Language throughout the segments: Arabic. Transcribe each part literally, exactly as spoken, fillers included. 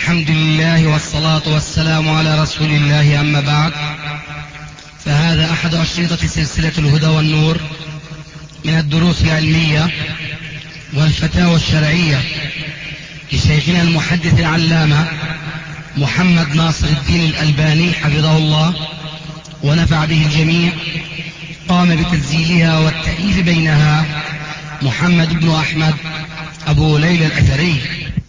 الحمد لله والصلاة والسلام على رسول الله، أما بعد، فهذا أحد أشرطة سلسلة الهدى والنور من الدروس العلمية والفتاوى الشرعية لشيخنا المحدث العلامة محمد ناصر الدين الألباني حفظه الله ونفع به الجميع. قام بتسجيلها والتأليف بينها محمد بن أحمد أبو ليلى الأثري.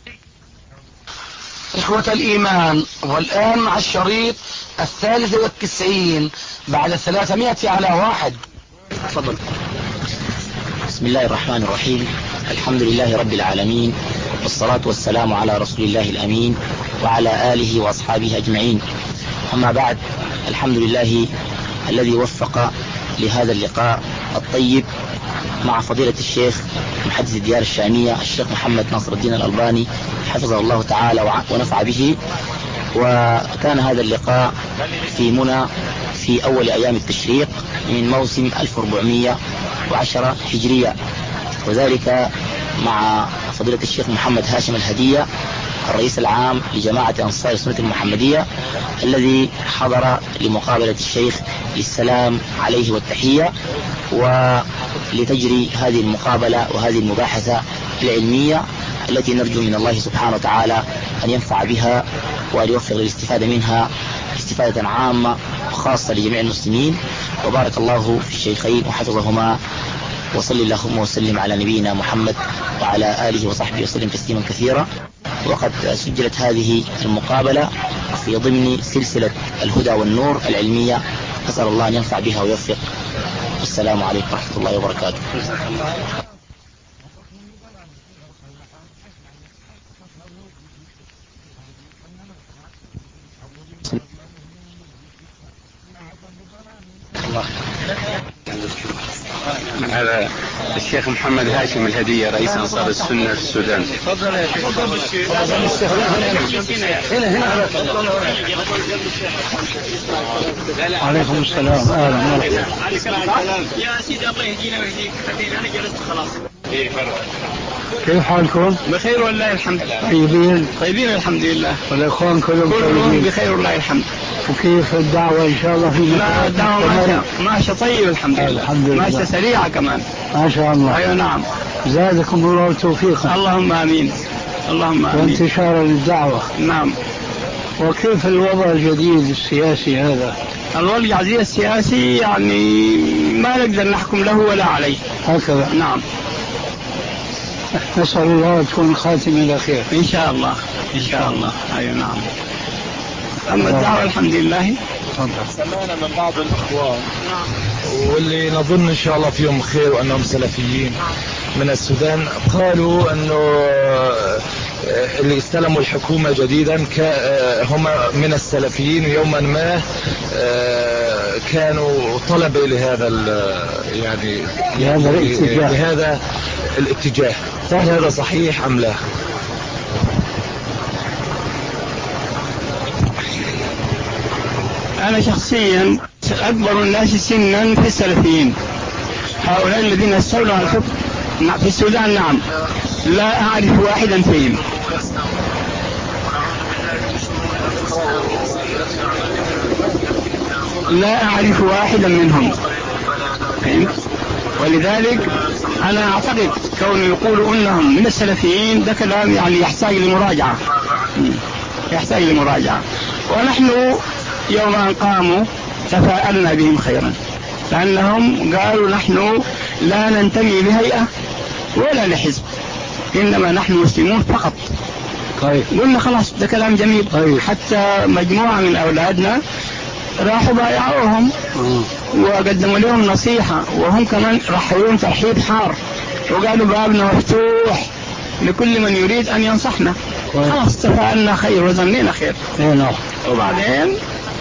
إخوة الإيمان، والآن مع الشريط الثالث والتسعين بعد ثلاثمائة على واحد. تفضل. بسم الله الرحمن الرحيم. الحمد لله رب العالمين، والصلاة والسلام على رسول الله الأمين وعلى آله وأصحابه أجمعين. أما بعد، الحمد لله الذي وفق لهذا اللقاء الطيب مع فضيلة الشيخ محدث الديار الشامية الشيخ محمد ناصر الدين الألباني حفظه الله تعالى ونفع به. وكان هذا اللقاء في منى في أول أيام التشريق من موسم ألف وأربعمائة وعشرة هجرية، وذلك مع فضيلة الشيخ محمد هاشم الهدية الرئيس العام لجماعة أنصار السنة المحمدية، الذي حضر لمقابلة الشيخ للسلام عليه والتحية، ولتجري هذه المقابلة وهذه المباحثة العلمية التي نرجو من الله سبحانه وتعالى أن ينفع بها وأن يوفق للاستفادة منها استفادة عامة وخاصة لجميع المسلمين. وبارك الله في الشيخين وحفظهما، وصل اللهم وسلم على نبينا محمد وعلى آله وصحبه وسلم تسليما كثيرا. وقد سجلت هذه المقابلة في ضمن سلسلة الهدى والنور العلمية، أسأل الله أن ينفع بها ويوفق. السلام عليكم ورحمة الله وبركاته. هذا الشيخ محمد هاشم الهدية رئيس أنصار السنة في السودان. تفضل يا شيخ. هنا هنا. عليكم السلام. اهلا مرحبا. يا سيدي الله يهدينا ويهديك. انا جلست خلاص. كيف حالكم؟ بخير والله الحمد. طيبين؟ طيبين الحمد لله. والاخوان كلهم كلهم بخير والله الحمد. وكيف الدعوة ان شاء الله؟ في لا الدعوة ماشية ماشية طيب الحمد لله. الحمد لله. ماشية سريعة كمان ما شاء الله. ايوه نعم. زادكم الله توفيقا. اللهم امين. اللهم امين. وانتشارا للدعوة. نعم. وكيف الوضع الجديد السياسي هذا؟ الوضع الجديد السياسي يعني ما نقدر نحكم له ولا عليه. هكذا. نعم. نسأل الله تكون الخاتمة إلى خير إن شاء الله. إن شاء الله. أيوة نعم. أما الدعوة الحمد لله. سمعنا من بعض الإخوان واللي نظن إن شاء الله فيهم خير وأنهم سلفيين من السودان، قالوا أنه اللي استلموا الحكومة جديدا هم من السلفيين، ويوما ما كانوا طلبة لهذا يعني لهذا الاتجاه, لهذا الاتجاه. هل هذا صحيح أم لا؟ أنا شخصيا أكبر الناس سنا في السلفيين، هؤلاء الذين استولوا على الحكم في السودان. نعم. لا أعرف واحدا فيهم. لا أعرف واحدا منهم. ولذلك أنا أعتقد كون يقولوا أنهم من السلفيين ده كلام يعني يحتاج لمراجعة، يحتاج لمراجعة. ونحن يوم أن قاموا تفاءلنا بهم خيرا، لأنهم قالوا نحن لا ننتمي لهيئة ولا لحزب، إنما نحن مسلمون فقط. طيب. قلنا خلاص ده كلام جميل. طيب. حتى مجموعة من أولادنا راحوا بايعوهم وقدموا لهم نصيحة، وهم كمان رحبوهم ترحيب حار وقالوا بابنا مفتوح لكل من يريد أن ينصحنا. خلاص تفاءلنا خير وظنينا خير. وبعدين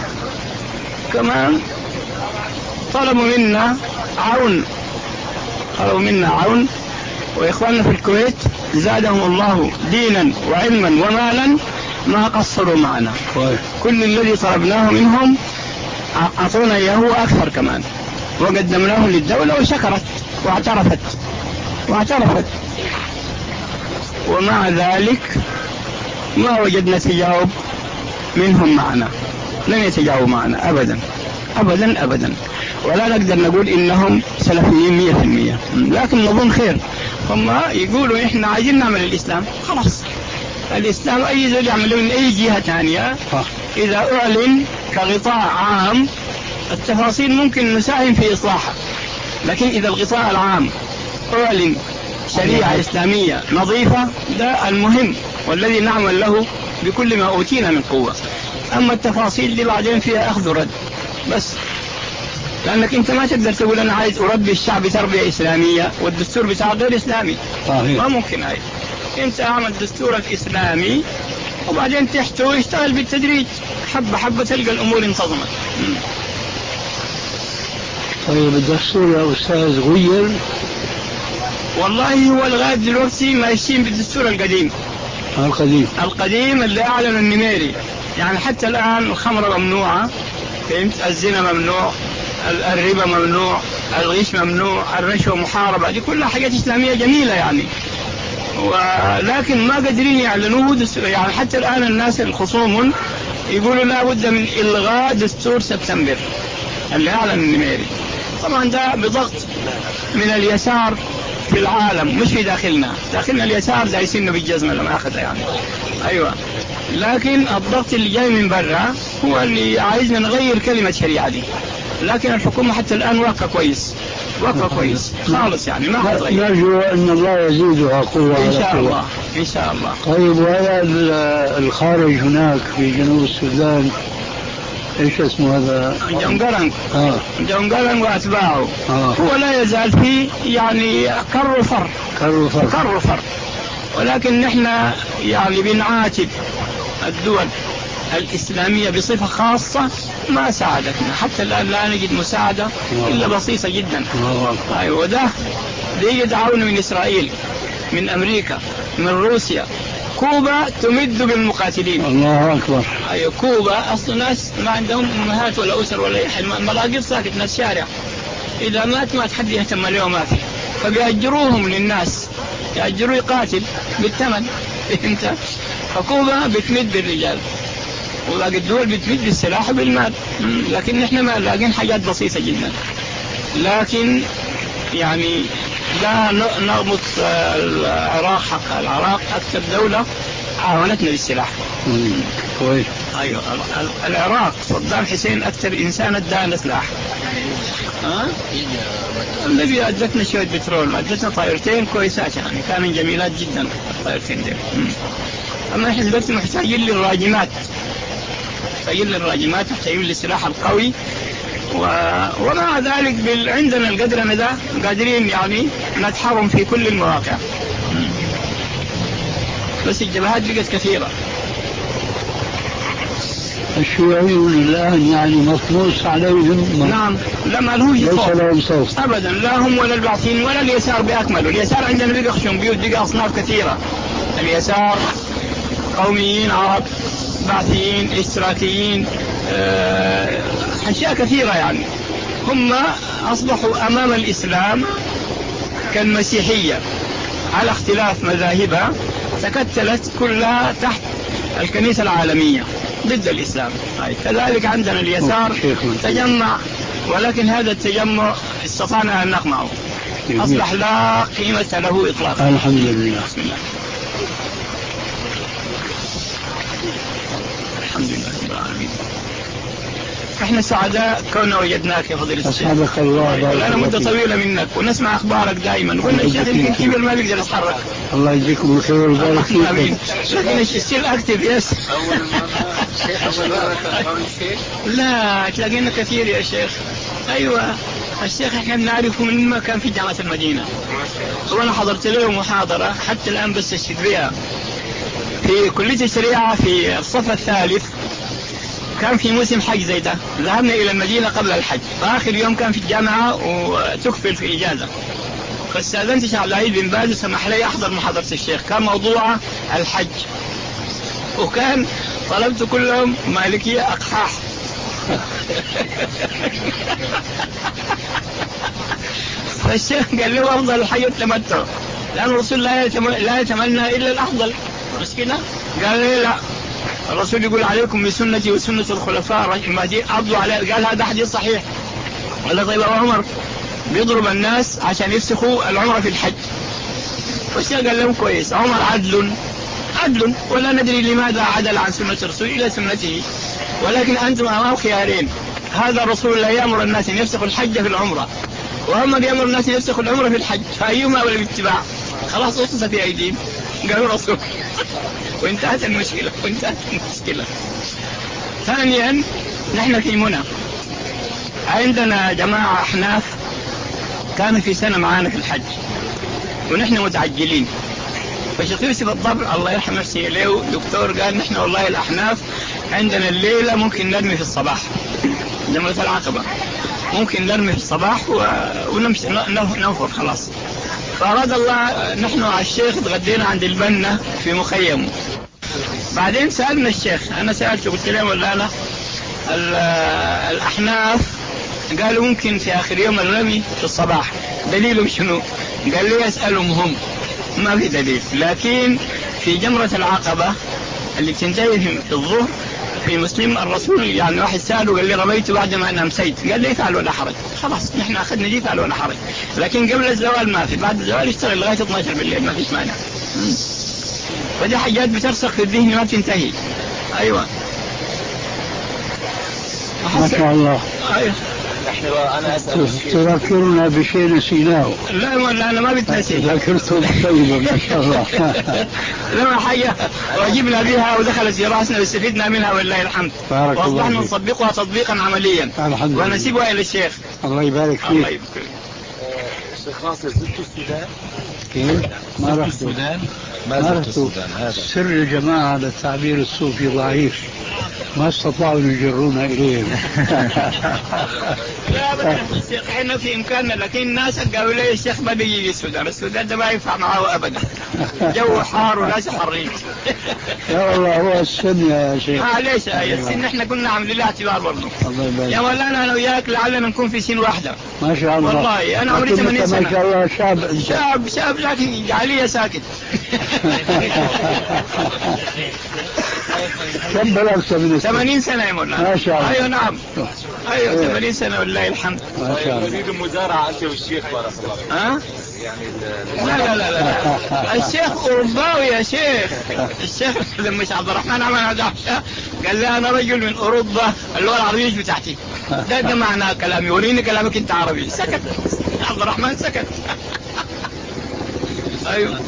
كمان طلبوا منا عون، طلبوا منا عون. وإخواننا في الكويت زادهم الله دينا وعلما ومالا ما قصروا معنا. كل الذي طلبناه منهم أعطونا إياه وأكثر كمان، وقدمناه للدولة وشكرت واعترفت واعترفت ومع ذلك ما وجدنا تجاوب منهم معنا، لن يتجاوبوا معنا أبدا أبدا أبدا، ولا نقدر نقول إنهم سلفيين مية في المية، لكن نظن خير. هم يقولوا إحنا عايزين نعمل الإسلام، خلاص الإسلام أي زول يعمله من أي جهة ثانية إذا أعلن كغطاء عام التفاصيل ممكن نساهم في إصلاحها، لكن إذا الغطاء العام أعلن شريعة إسلامية نظيفة ده المهم والذي نعمل له بكل ما أوتينا من قوة. أما التفاصيل دي بعدين فيها أخذ ورد بس، لأنك أنت ما تقدر تقول أنا عايز أربي الشعب تربية إسلامية والدستور بتاع غير إسلامي، ما ممكن. هاي أنت أعمل الدستور الإسلامي وبعدين تحته يشتغل بالتدريج حبة حبة تلقى الأمور انتظمت. طيب الدستور يا أستاذ غير؟ والله هو لغاية دلوقتي ماشيين بالدستور القديم القديم القديم اللي أعلن النميري، يعني حتى الآن الخمر ممنوعة، فهمت؟ الزنا ممنوع، الربا ممنوع، الغش ممنوع، الرشوة محاربة، دي كلها حاجات إسلامية جميلة يعني، ولكن ما قادرين يعلنوه. يعني حتى الآن الناس الخصوم يقولوا لا بد من إلغاء دستور سبتمبر اللي أعلن النميري. طبعا ده بضغط من اليسار في العالم مش في داخلنا، داخلنا اليسار ده يسنه بالجزمة لما أخذها يعني، أيوة، لكن الضغط اللي جاي من برا هو اللي عايزنا نغير كلمة شريعة دي. لكن الحكومة حتى الآن واقفة كويس، واقفة كويس خالص يعني ما حتغير. نرجو أن الله يزيدها قوة إن شاء الله إن شاء الله. طيب وهذا الخارج هناك في جنوب السودان ايش اسمه هذا؟ جونغرانغ. آه. جونغرانغ واتباعه آه. هو لا يزال فيه يعني كر وفر كر وفر كر وفر، ولكن نحن يعني بنعاتب الدول الإسلامية بصفة خاصة ما ساعدتنا حتى الآن، لا نجد مساعدة إلا بسيطة جدا. أيوة، وده دي دعونا من إسرائيل، من أمريكا، من روسيا، كوبا تمد بالمقاتلين. الله أكبر. أيوة، كوبا أصل ناس ما عندهم أمهات ولا أسر ولا يحل، ملاقيف ساكت، ناس شارع، إذا مات ما حد يهتم له ما في، فبيأجروهم للناس، يأجروا يقاتل بالثمن انت. فكوبا بتمد بالرجال وباقي الدول بتمد بالسلاح وبالمال، لكن نحن ما لاقين حاجات بسيطة جدا. لكن يعني لا نربط العراق، حق العراق أكثر دولة عاونتنا بالسلاح. كويس. أيوة، العراق صدام حسين أكثر إنسان ادانا سلاح، ها؟ الذي أدتنا شوية بترول، أدتنا طائرتين كويسات يعني كانوا جميلات جدا الطائرتين دي. أما إحنا دلوقتي محتاجين للراجمات، محتاجين للراجمات، محتاجين للسلاح القوي، و... ومع ذلك بال... عندنا القدر ده قادرين يعني نتحرم في كل المواقع، بس الجبهات بقت كثيرة. الشيوعيون الآن يعني مطموس عليهم. نعم، لا ما لهوش ليس لهم صوت أبدا، لا هم ولا البعثين ولا اليسار بأكمله. اليسار عندنا بقى خشومبيوت، بقى أصناف كثيرة، اليسار قوميين عرب، بعثيين، اشتراكيين، أه... أشياء كثيرة يعني. هم أصبحوا أمام الإسلام كالمسيحية على اختلاف مذاهبها، تكتلت كلها تحت الكنيسة العالمية ضد الإسلام. كذلك عندنا اليسار تجمع، ولكن هذا التجمع استطعنا أن نقمعه، أصبح لا قيمة له إطلاقا. الحمد لله. بسم الله. الحمد لله رب العالمين. احنا سعداء كوننا وجدناك يا فضيلة الشيخ. أسعدك الله. لنا مدة طويلة منك ونسمع أخبارك دائما، قلنا الشيخ يمكن كبير ما بيقدر يتحرك. الله يجزيكم الخير ويبارك فيكم. لكن ستيل اكتف يس. لا تلاقينا كثير يا شيخ. ايوه الشيخ احنا بنعرفه من ما كان في جامعة المدينة، وانا حضرت له محاضرة حتى الان بس بها في كلية الشريعة في الصف الثالث. كان في موسم حج زي ده، ذهبنا إلى المدينة قبل الحج، فآخر يوم كان في الجامعة وتكفل في إجازة، فاستأذنت شيخ عبد العزيز بن باز وسمح لي أحضر محاضرة الشيخ، كان موضوع الحج، وكان طلبت كلهم مالكية أقحاح. فالشيخ قال له أفضل الحج التمتع، لأن الرسول لا يتمنى إلا الأفضل، مش كده؟ قال لي لا، الرسول يقول عليكم بسنتي وسنة الخلفاء المهديين عضوا عليه. قال هذا حديث صحيح. قال طيب أبو عمر بيضرب الناس عشان يفسخوا العمرة في الحج. والشيخ قال لهم كويس، عمر عدل عدل ولا ندري لماذا عدل عن سنة الرسول إلى سنته، ولكن أنتم أمام خيارين، هذا الرسول لا يأمر الناس أن يفسخوا الحج في العمرة، وهم يأمر الناس أن يفسخوا العمرة في الحج، فأيهما أولى بالاتباع؟ خلاص أخصص في أيديهم، قالوا رسول وانتهت المشكلة وانتهت المشكلة. ثانيا نحن في منى عندنا جماعة أحناف كانوا في سنة معانا في الحج ونحن متعجلين، فشيخ يوسف الضبع الله يرحم نفسه له دكتور قال نحن والله الأحناف عندنا الليلة ممكن نرمي في الصباح، جمرة العقبة ممكن نرمي في الصباح ونمشي نوفر خلاص. فأراد الله نحن على الشيخ تغدينا عند البنة في مخيمه. بعدين سألنا الشيخ، أنا سألته قلت لهم ولا أنا الأحناف قالوا ممكن في آخر يوم الرمي في الصباح، دليلهم شنو؟ قال لي أسألهم هم، ما في دليل، لكن في جمرة العقبة اللي بتنتهي في الظهر في مسلم الرسول يعني واحد سأله قال لي رميت بعد ما أنا أمسيت، قال لي فعل ولا حرج، خلاص نحن أخذنا دي فعل ولا حرج، لكن قبل الزوال ما في، بعد الزوال يشتغل لغاية اثناشر بالليل ما فيش مانع. فدي حاجات بترسخ في الذهن ما بتنتهي. أيوة ما شاء الله. أيوة. أنا أسأل تذكرنا بشيء نسيناه. لا ولا أنا ما بتنسي. ذكرته طيبة ما شاء الله. لما حاجة وجبنا بها ودخلت في رأسنا واستفدنا منها والله الحمد. وأصبحنا نطبقها تطبيقا عمليا. ونسيبها إلى الشيخ. الله يبارك فيك. الله يبارك. شيخ ناصر زرت السودان؟ كيف؟ ما رحت السودان؟ ما رحت السودان. هذا سر الجماعة على التعبير الصوفي ضعيف، ما استطاعوا يجرونا إليه. لا أبدا الشيخ احنا في إمكاننا، لكن الناس قالوا لي الشيخ ما بيجي السودان، السودان ده ما ينفع معه أبدا، جو حار وناس حرين. يا والله هو السن يا شيخ. اه ليش يا السن احنا كنا عاملين له اعتبار برضه. الله يبارك. يا مولانا أنا وياك لعلنا نكون في سن واحدة. ما شاء الله. والله أنا عمري ثمانين سنة. ما شاء الله شاب. شاب شاب لكن جعليه ساكت. كم بلغت من السن؟ ثمانين سنة يا مولانا. ما شاء الله. أيوة نعم. أيوة ثمانين سنة والله الحمد. ما شاء الله. نريد المزارعة أنت والشيخ بارك الله فيك. ها؟ يعني لا لا لا لا الشيخ أوروباوي يا شيخ. الشيخ لما عبد الرحمن عمل هذا قال لي أنا رجل من أوروبا اللغة العربية مش بتاعتي. ده ده معنى كلامي، وريني كلامك أنت عربي. سكت عبد الرحمن سكت. أيوة.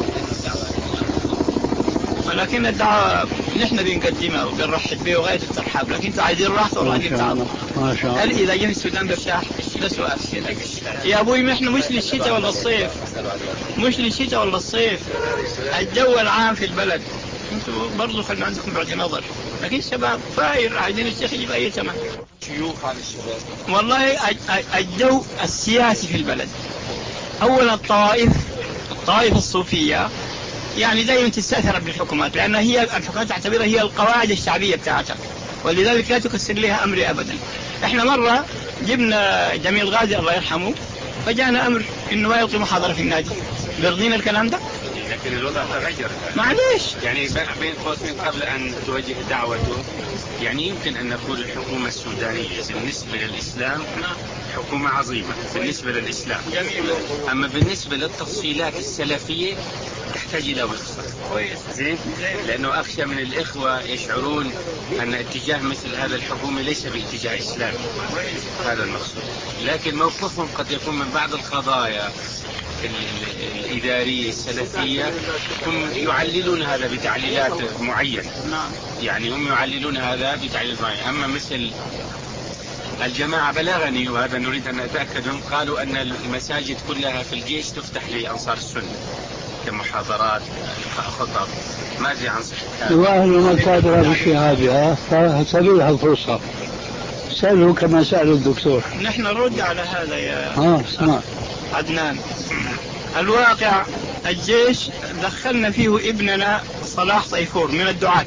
ولكن الدعوة نحن بنقدمها وبنرحب بها وغاية الترحاب، لكن انتوا عايزين راحة وراجل تعالوا. ما شاء الله. هل إذا جه السودان برشاح؟ ده سؤال. يا أبوي نحن مش للشتاء ولا الصيف، مش للشتاء ولا الصيف، الجو العام في البلد انتوا برضو خلوا عندكم بعد نظر، لكن الشباب فاير عايزين الشيخ يجيب أي ثمن. شيوخ عن الشباب. والله الجو السياسي في البلد، أولا الطوائف الطوائف الصوفية يعني دائما تستأثر بالحكومات، لأن هي الحكومات تعتبرها هي القواعد الشعبية بتاعتها، ولذلك لا تكسر لها أمر أبدا. احنا مرة جبنا جميل غازي الله يرحمه، فجاءنا أمر إنه ما يلقي محاضرة في النادي، بيرضينا الكلام ده؟ لكن الوضع تغير. معليش. يعني بين قوسين قبل أن توجه دعوته، يعني يمكن أن نقول الحكومة السودانية بالنسبة للإسلام حكومة عظيمة بالنسبة للإسلام، أما بالنسبة للتفصيلات السلفية تحتاج إلى وقفة. زين، لأنه أخشى من الإخوة يشعرون أن اتجاه مثل هذا الحكومة ليس باتجاه إسلامي، هذا المقصود. لكن موقفهم قد يكون من بعض القضايا الإدارية السلفية هم يعللون هذا بتعليلات معينة، يعني هم يعللون هذا بتعليلات معينة. أما مثل الجماعة بلغني وهذا نريد أن نتأكدهم، قالوا أن المساجد كلها في الجيش تفتح لأنصار السنة كمحاضرات خطب. ماذا عن صحة هذا؟ وأهل المكادرة بالشيء هذه فسألوا الفرصة، سألوا كما سألوا الدكتور. نحن نرد على هذا يا آه اسمع عدنان. الواقع الجيش دخلنا فيه ابننا صلاح طيفور من الدعاة،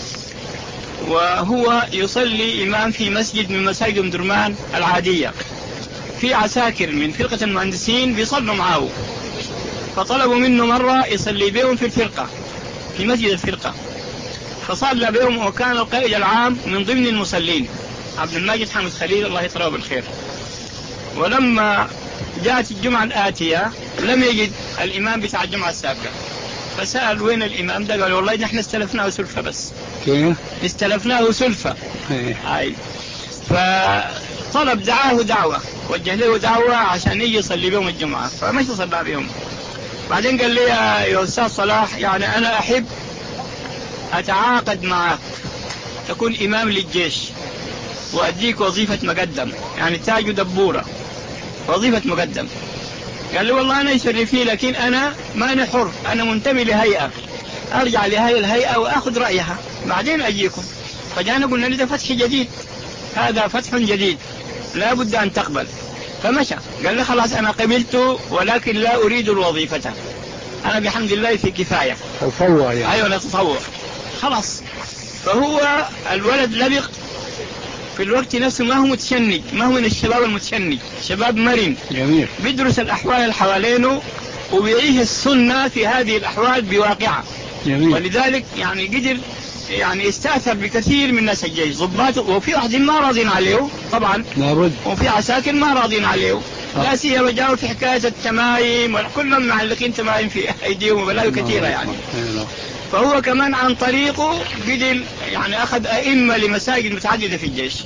وهو يصلي إمام في مسجد من مساجد أم درمان العادية، في عساكر من فرقة المهندسين بيصلوا معه، فطلبوا منه مرة يصلي بهم في الفرقة، في مسجد الفرقة، فصلى بهم وكان القائد العام من ضمن المصلين عبد الماجد حامد خليل الله يطرحه بالخير. ولما جاءت الجمعة الآتية لم يجد الإمام بتاع الجمعة السابقة، فسأل وين الإمام ده؟ قال والله نحن استلفناه سلفة بس. كيف؟ استلفناه سلفة. هاي. فطلب دعاه دعوة، وجه له دعوة عشان يجي يصلي بهم الجمعة، فمشي صلى بهم. بعدين قال لي يا أستاذ صلاح يعني أنا أحب أتعاقد معك تكون إمام للجيش وأديك وظيفة مقدم، يعني تاج دبورة، وظيفة مقدم. قال لي والله أنا يشرفني، لكن أنا ما أنا حر، أنا منتمي لهيئة، أرجع لهذه الهيئة وأخذ رأيها بعدين أجيكم. فجانا قلنا لي ده فتح جديد، هذا فتح جديد لا بد أن تقبل. فمشى قال لي خلاص أنا قبلت، ولكن لا أريد الوظيفة، أنا بحمد الله في كفاية. تطوع يعني. أيوة نتطوع خلاص. فهو الولد لبق في الوقت نفسه، ما هو متشنج، ما هو من الشباب المتشنج، شباب مرن جميل، بيدرس الأحوال اللي حوالينه وبيعيش السنة في هذه الأحوال بواقعة. جميل. ولذلك يعني قدر يعني استأثر بكثير من الناس الجيش ضباط، وفي واحد ما راضين عليه طبعا لابد، وفي عساكر ما راضين عليه، لا سيما جاءوا في حكاية التمايم، كلهم معلقين تمايم في أيديهم وبلاوي كثيرة يعني. فهو كمان عن طريقه قدر يعني أخذ أئمة لمساجد متعددة في الجيش.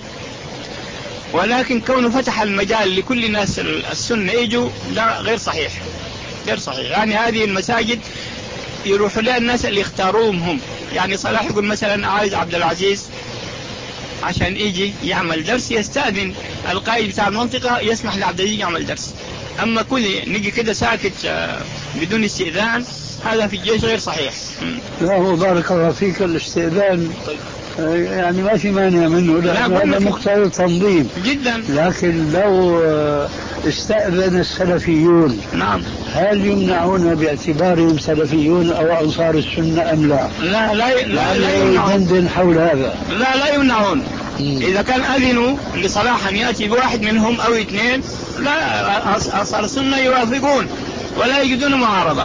ولكن كونه فتح المجال لكل الناس السنة يجوا، لا غير صحيح، غير صحيح. يعني هذه المساجد يروح لها الناس اللي يختاروهم هم. يعني صلاح يقول مثلا عايز عبد العزيز عشان يجي يعمل درس، يستأذن القائد بتاع المنطقة يسمح لعبد العزيز يعمل درس. أما كل نجي كده ساكت بدون استئذان، هذا في الجيش غير صحيح. لا هو بارك الله فيك الاستئذان يعني ما في مانع منه، لأنه هذا مقتضى تنظيم جدا. لكن لو استأذن السلفيون، نعم، هل يمنعون باعتبارهم سلفيون أو أنصار السنة أم لا؟ لا لا لا, لا يمنعون حول هذا. لا لا يمنعون. إذا كان أذنوا لصلاح أن يأتي بواحد منهم أو اثنين، لا أنصار السنة يوافقون ولا يجدون معارضة.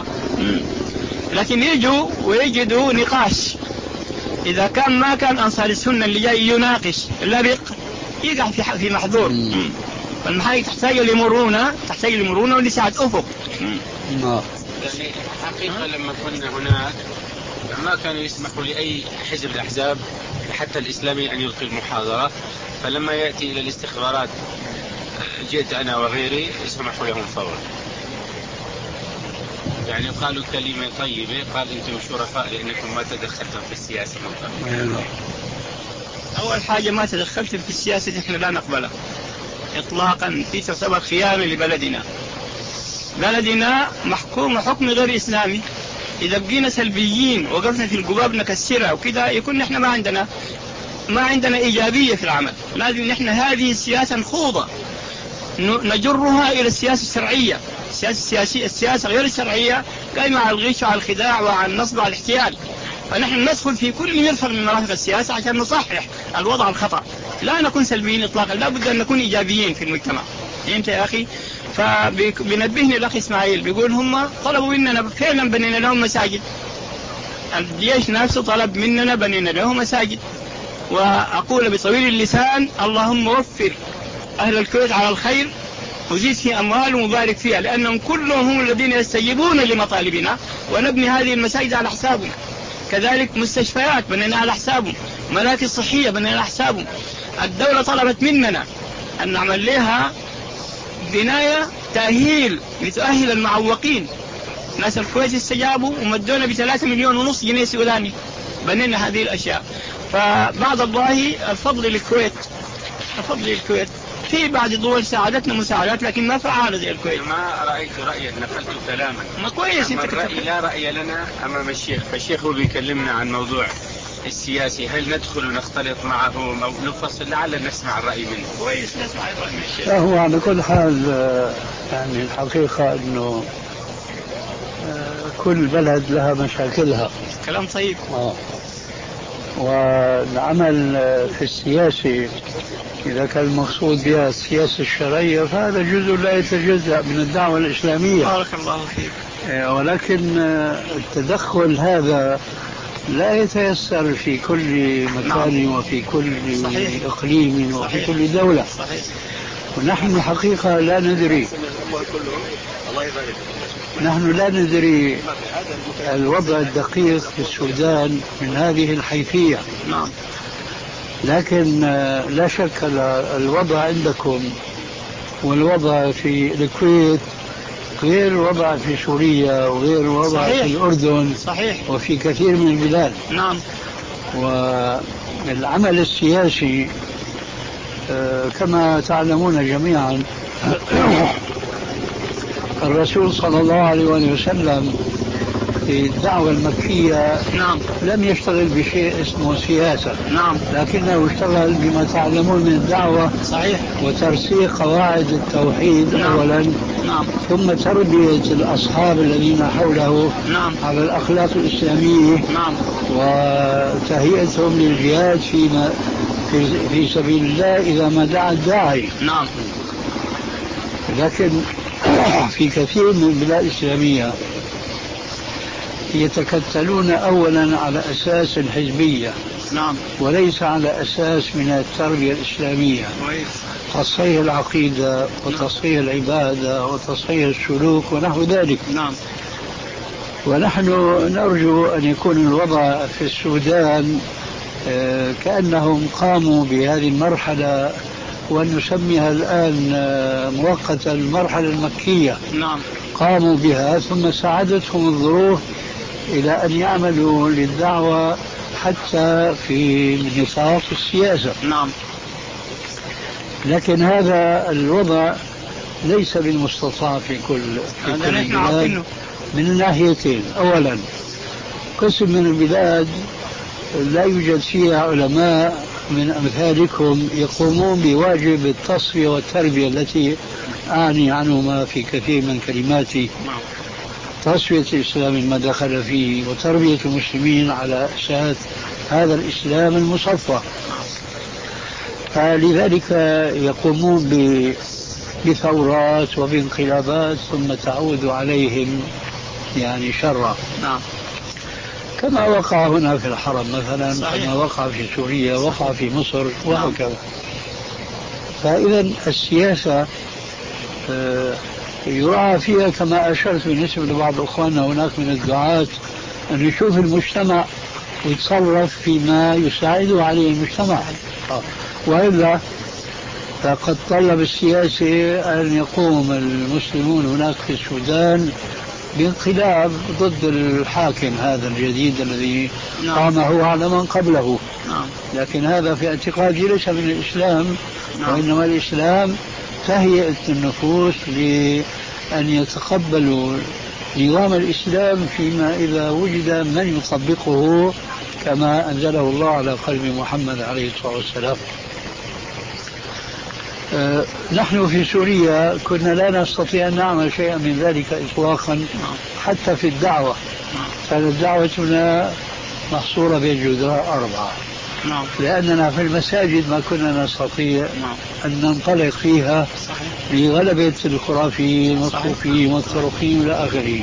لكن يجوا ويجدوا نقاش. إذا كان ما كان أنصار السنة اللي جاي يناقش لبق يقع في في محظور. فالمحاجة تحتاج لمرونة، تحتاج لمرونة ولسعة أفق. يعني حقيقة لما كنا هناك ما كانوا يسمحوا لأي حزب الأحزاب حتى الإسلامي أن يلقي المحاضرة، فلما يأتي إلى الاستخبارات جئت أنا وغيري سمحوا لهم فورا. يعني قالوا كلمة طيبة، قال أنتم شرفاء لأنكم ما تدخلتم في السياسة مطلقا. أول حاجة ما تدخلتم في السياسة نحن لا نقبلها إطلاقا، في تعتبر خيانة لبلدنا. بلدنا محكوم حكم غير إسلامي. إذا بقينا سلبيين وقفنا في القباب نكسرها وكذا، يكون نحن ما عندنا ما عندنا إيجابية في العمل. لازم نحن هذه السياسة نخوضها، نجرها إلى السياسة الشرعية. السياسة السياسية السياسة غير الشرعية قائمة على الغش وعلى الخداع وعلى النصب وعلى الاحتيال. فنحن ندخل في كل مرفق من مرافق السياسة عشان نصحح الوضع الخطأ، لا نكون سلبيين إطلاقا، لا بد أن نكون إيجابيين في المجتمع. فهمت يا أخي؟ فبينبهني الأخ إسماعيل بيقول هم طلبوا مننا فعلا بنينا لهم مساجد، الجيش نفسه طلب مننا بنينا لهم مساجد. وأقول بطويل اللسان اللهم وفر أهل الكويت على الخير وزيد في أموالهم وبارك فيها، لأنهم كلهم هم الذين يستجيبون لمطالبنا، ونبني هذه المساجد على حسابهم. كذلك مستشفيات بنينا على حسابهم، مراكز صحية بنينا على حسابهم. الدولة طلبت مننا أن نعمل لها بناية تأهيل لتؤهل المعوقين. ناس الكويت استجابوا ومدونا بثلاثة مليون ونص جنيه سوداني، بنينا هذه الأشياء. فبعد الله الفضل للكويت، الفضل للكويت. في بعض الدول ساعدتنا مساعدات لكن ما فعال زي الكويت. ما رأيت رأيك نقلت كلاما ما كويس انت الرأي لا رأي لنا أمام الشيخ، فالشيخ هو بيكلمنا عن موضوع السياسي، هل ندخل ونختلط معهم أو نفصل؟ لعل نسمع الرأي منه. كويس نسمع الرأي من الشيخ. هو على كل حال يعني الحقيقة أنه كل بلد لها مشاكلها. كلام طيب. آه. والعمل في السياسة إذا كان المقصود بها السياسة الشرعية فهذا جزء لا يتجزأ من الدعوة الإسلامية. بارك الله فيك. ولكن التدخل هذا لا يتيسر في كل مكان وفي كل صحيح. إقليم وفي صحيح. كل دولة صحيح. ونحن حقيقة لا ندري نحن لا ندري الوضع الدقيق في السودان من هذه الحيثية. نعم. لكن لا شك الوضع عندكم والوضع في الكويت غير الوضع في سوريا وغير الوضع صحيح. في الأردن صحيح. وفي كثير من البلاد. نعم. والعمل السياسي كما تعلمون جميعا الرسول صلى الله عليه وسلم في الدعوة المكية نعم. لم يشتغل بشيء اسمه سياسة نعم. لكنه اشتغل بما تعلمون من الدعوة صحيح. وترسيخ قواعد التوحيد نعم. أولا نعم. ثم تربية الأصحاب الذين حوله نعم. على الأخلاق الإسلامية نعم. وتهيئتهم للجهاد فيما في, في سبيل الله إذا ما دعا الداعي نعم. لكن في كثير من البلاد الإسلامية يتكتلون أولا على أساس الحزبية نعم. وليس على أساس من التربية الإسلامية تصحيح العقيدة وتصحيح العبادة وتصحيح السلوك ونحو ذلك نعم. ونحن نرجو أن يكون الوضع في السودان كأنهم قاموا بهذه المرحلة وأن نسميها الآن مؤقتا المرحلة المكية نعم. قاموا بها ثم ساعدتهم الظروف إلى أن يعملوا للدعوة حتى في نطاق السياسة نعم. لكن هذا الوضع ليس بالمستطاع في كل في كل البلاد من الناحيتين. أولا قسم من البلاد لا يوجد فيها علماء من أمثالكم يقومون بواجب التصفية والتربية التي أعني عنهما في كثير من كلماتي تصفية الإسلام ما دخل فيه وتربية المسلمين على أساس هذا الإسلام المصفى. فلذلك يقومون بثورات وبانقلابات ثم تعود عليهم يعني شرا نعم. كما وقع هنا في الحرم مثلا صحيح. كما وقع في سوريا وقع في مصر وهكذا. فإذا السياسة يراعى فيها كما أشرت بالنسبة لبعض أخواننا هناك من الدعاة أن يشوف المجتمع ويتصرف فيما يساعده عليه المجتمع. وإلا فقد طلب السياسي أن يقوم المسلمون هناك في السودان بانقلاب ضد الحاكم هذا الجديد الذي قامه على من قبله. لكن هذا في اعتقادي ليس من الإسلام وإنما الإسلام تهيئة النفوس لأن يتقبلوا نظام الإسلام فيما إذا وجد من يطبقه كما أنزله الله على قلب محمد عليه الصلاة والسلام. أه نحن في سوريا كنا لا نستطيع أن نعمل شيئا من ذلك إطلاقا حتى في الدعوة. كانت دعوتنا محصورة بين جدراء أربعة لأننا في المساجد ما كنا نستطيع أن ننطلق فيها لغلبة الخرافيين والصوفيين والطرقيين إلى آخره.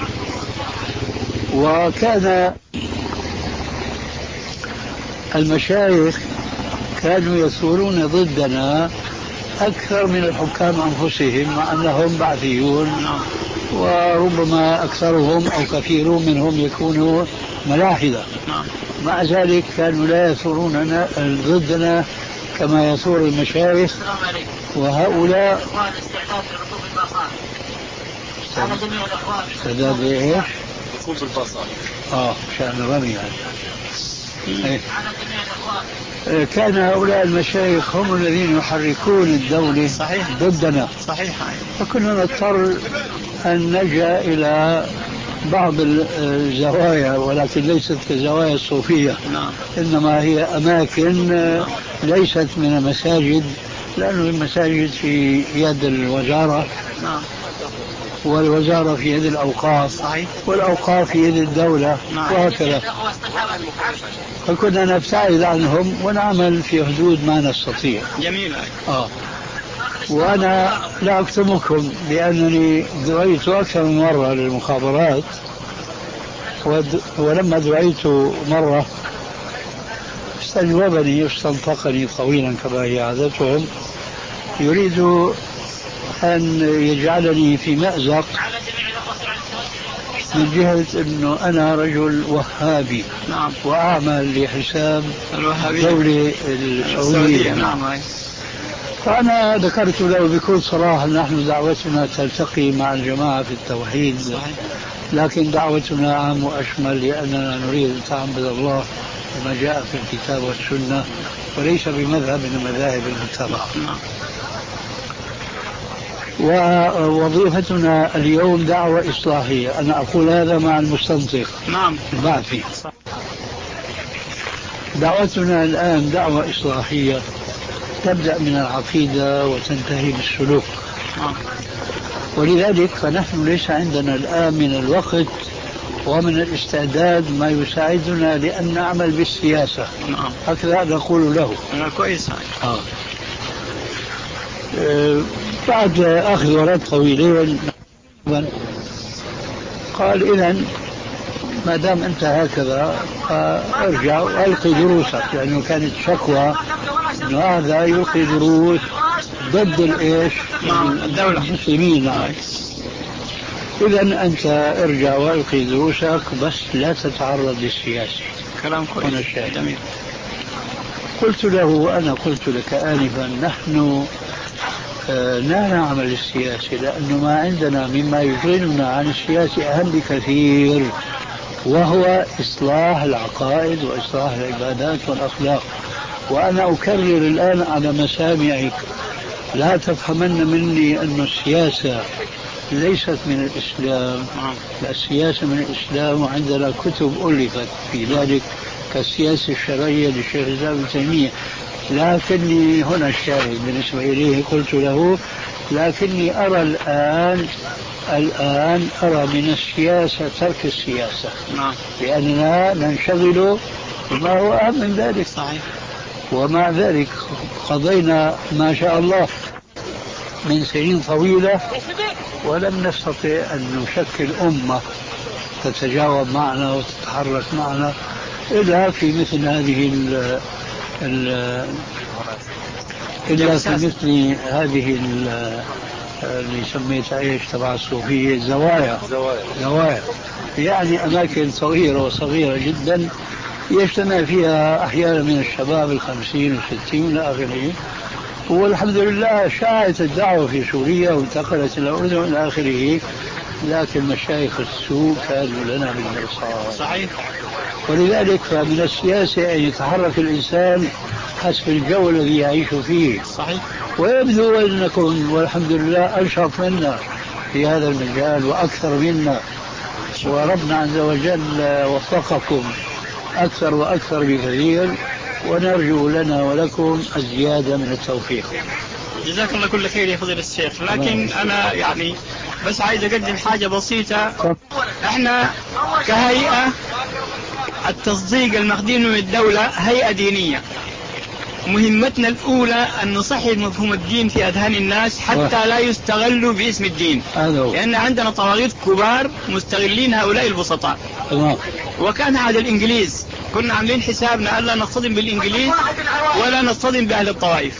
وكان المشايخ كانوا يثورون ضدنا أكثر من الحكام أنفسهم مع أنهم بعثيون وربما أكثرهم أو كثيرون منهم يكونوا ملاحدة. مع ذلك كانوا لا يثورون ضدنا كما يثور المشايخ. وهؤلاء استعداد ايش؟ ركوب البصر اه شأن الرمي يعني. إيه. كان هؤلاء المشايخ هم الذين يحركون الدولة صحيح. ضدنا صحيح. فكنا نضطر أن نلجأ إلى بعض الزوايا ولكن ليست كزوايا الصوفية نعم. إنما هي أماكن ليست من المساجد لأنه المساجد في يد الوزارة نعم. والوزارة في يد الأوقاف صحيح. والأوقاف في يد الدولة نعم. وهكذا. فكنا نبتعد عنهم ونعمل في حدود ما نستطيع. جميل. آه. وأنا لا أكتمكم لأنني دعيت أكثر من مرة للمخابرات ولما دعيت مرة استجوبني استنطقني طويلا كما هي عادتهم، يريد أن يجعلني في مأزق من جهة أنه أنا رجل وهابي. نعم. وأعمل لحساب الوهابية الدولة السعودية. نعم. فأنا ذكرت له بكل صراحة نحن دعوتنا تلتقي مع الجماعة في التوحيد، صحيح. لكن دعوتنا عام وأشمل لأننا نريد أن تعبد الله بما جاء في الكتاب والسنة وليس بمذهب من المذاهب المتبعة. نعم. ووظيفتنا اليوم دعوة إصلاحية. أنا أقول هذا مع المستنطق. نعم. بعثي. دعوتنا الآن دعوة إصلاحية تبدأ من العقيدة وتنتهي بالسلوك. نعم. ولذلك فنحن ليس عندنا الآن من الوقت ومن الاستعداد ما يساعدنا لأن نعمل بالسياسة. نعم. هكذا نقول له. كويس. آه. أه بعد أخذ ورد طويلين قال إذن ما دام أنت هكذا ارجع وألقي دروسك، لأنه يعني كانت شكوى أنه هذا يلقي دروس ضد الإيش؟ الدولة المسلمين. إذن أنت ارجع وألقي دروسك بس لا تتعرض للسياسة. كلام كويس. جميل. قلت له أنا قلت لك آنفا نحن آه لا نعمل السياسي لأنه ما عندنا مما يشغلنا عن السياسة أهم بكثير، وهو إصلاح العقائد وإصلاح العبادات والأخلاق. وأنا أكرر الآن على مسامعك لا تفهمن مني أن السياسة ليست من الإسلام، لا السياسة من الإسلام، وعندنا كتب ألفت في ذلك كالسياسة الشرعية للشيخ الإسلام ابن تيمية. لكني هنا الشاهد بالنسبة إليه قلت له لكني أرى الآن الآن أرى من السياسة ترك السياسة. نعم. لأننا ننشغل بما هو أهم من ذلك. صحيح. ومع ذلك قضينا ما شاء الله من سنين طويلة ولم نستطع أن نشكل أمة تتجاوب معنا وتتحرك معنا إلا في مثل هذه ال ال إلا في مثل هذه اللي سميتها ايش تبع الصوفية زوايا زوايا يعني أماكن صغيرة وصغيرة جدا يجتمع فيها أحيانا من الشباب الخمسين والستين إلى آخره. والحمد لله شاعت الدعوة في سوريا وانتقلت إلى الأردن إلى آخره، لكن مشايخ السوء كانوا لنا بالمرصاد. صحيح. ولذلك فمن السياسة أن يتحرك الإنسان حسب الجو الذي يعيش فيه. صحيح. ويبدو أنكم والحمد لله أنشط منا في هذا المجال وأكثر منا، وربنا عز وجل وفقكم أكثر وأكثر بكثير، ونرجو لنا ولكم الزيادة من التوفيق. جزاك الله كل خير يا فضيلة الشيخ. لكن أنا يعني بس عايز أقدم حاجة بسيطة. احنا كهيئة التصديق المخدين من الدولة هيئة دينية، مهمتنا الأولى أن نصحح مفهوم الدين في أذهان الناس حتى لا يستغلوا باسم الدين، لأن عندنا طواغيت كبار مستغلين هؤلاء البسطاء. وكان هذا الإنجليز كنا عاملين حسابنا ألا نصطدم بالإنجليز ولا نصطدم بأهل الطوائف.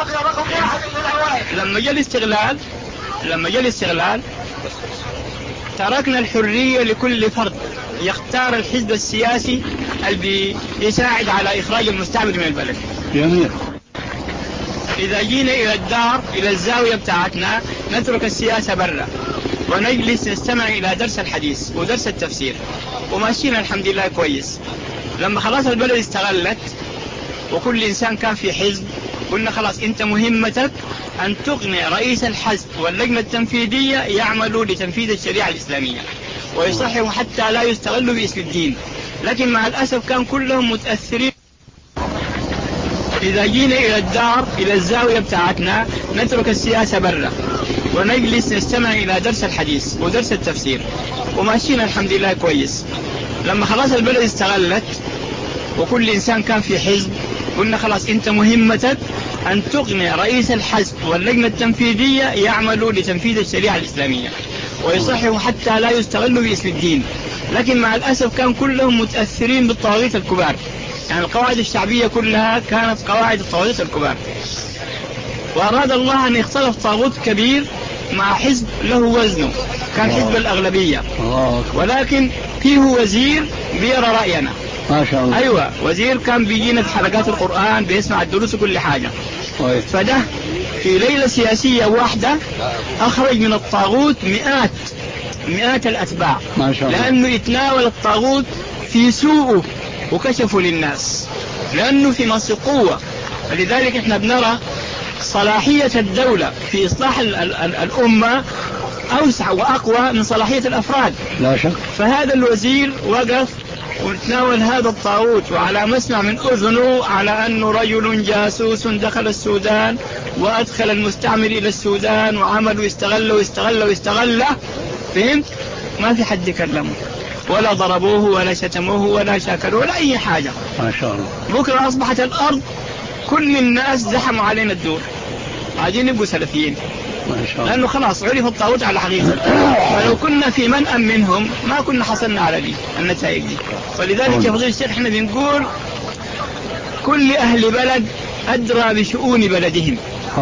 لما جاء الاستغلال لما جاء الاستغلال تركنا الحرية لكل فرد يختار الحزب السياسي اللي بيساعد على إخراج المستعمر من البلد. جميل. إذا جينا إلى الدار إلى الزاوية بتاعتنا نترك السياسة برا ونجلس نستمع إلى درس الحديث ودرس التفسير وماشينا الحمد لله كويس. لما خلاص البلد استغلت وكل إنسان كان في حزب، قلنا خلاص أنت مهمتك أن تقنع رئيس الحزب واللجنة التنفيذية يعملوا لتنفيذ الشريعة الإسلامية ويصححوا حتى لا يستغلوا باسم الدين. لكن مع الأسف كان كلهم متأثرين. إذا جينا إلى الدار إلى الزاوية بتاعتنا نترك السياسة برا ونجلس نستمع إلى درس الحديث ودرس التفسير وماشينا الحمد لله كويس. لما خلاص البلد استغلت وكل إنسان كان في حزب، قلنا خلاص أنت مهمتك أن تقنع رئيس الحزب واللجنة التنفيذية يعملوا لتنفيذ الشريعة الإسلامية ويصححوا حتى لا يستغلوا باسم الدين. لكن مع الأسف كان كلهم متأثرين بالطواغيت الكبار. يعني القواعد الشعبية كلها كانت قواعد الطواغيت الكبار، وأراد الله أن يختلف طاغوت كبير مع حزب له وزنه، كان حزب الأغلبية، ولكن فيه وزير بيرى رأينا. ما شاء الله. أيوة، وزير كان بيجينا في حلقات القرآن، بيسمع الدروس وكل حاجة. طيب. فده في ليلة سياسية واحدة أخرج من الطاغوت مئات مئات الأتباع، ما شاء الله. لأنه يتناول الطاغوت في سوءه وكشفه للناس، لأنه في مصر قوة. فلذلك احنا بنرى صلاحية الدولة في إصلاح ال ال ال الأمة أوسع وأقوى من صلاحية الأفراد. لا شك. فهذا الوزير وقف وتناول هذا الطاغوت، وعلى مسمع من أذنه على أنه رجل جاسوس دخل السودان وأدخل المستعمر إلى السودان وعمل ويستغل ويستغل ويستغل. فهمت؟ ما في حد يكلمه، ولا ضربوه ولا شتموه ولا شاكلوه ولا أي حاجة. ما شاء الله. بكرة أصبحت الأرض كل الناس زحموا علينا الدور، عايزين يبقوا سلفيين، ما شاء الله. لأنه خلاص عرف الطاغوت على حقيقة. فلو كنا في منأى منهم ما كنا حصلنا على دي النتائج دي. ولذلك يا فضيلة الشيخ احنا بنقول كل أهل بلد أدرى بشؤون بلدهم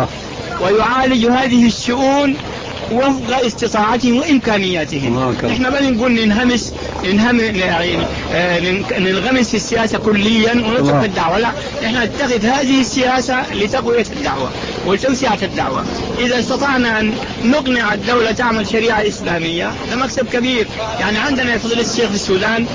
ويعالج هذه الشؤون وفق استطاعتهم وإمكانياتهم. احنا ما نقول ننهمس ننهم يعني آه ننغمس في السياسة كليا ونترك الدعوة، لا، احنا نتخذ هذه السياسة لتقوية الدعوة وتوسعة الدعوة. إذا استطعنا أن نقنع الدولة تعمل شريعة إسلامية ده مكسب كبير. يعني عندنا يا فضيلة الشيخ في السودان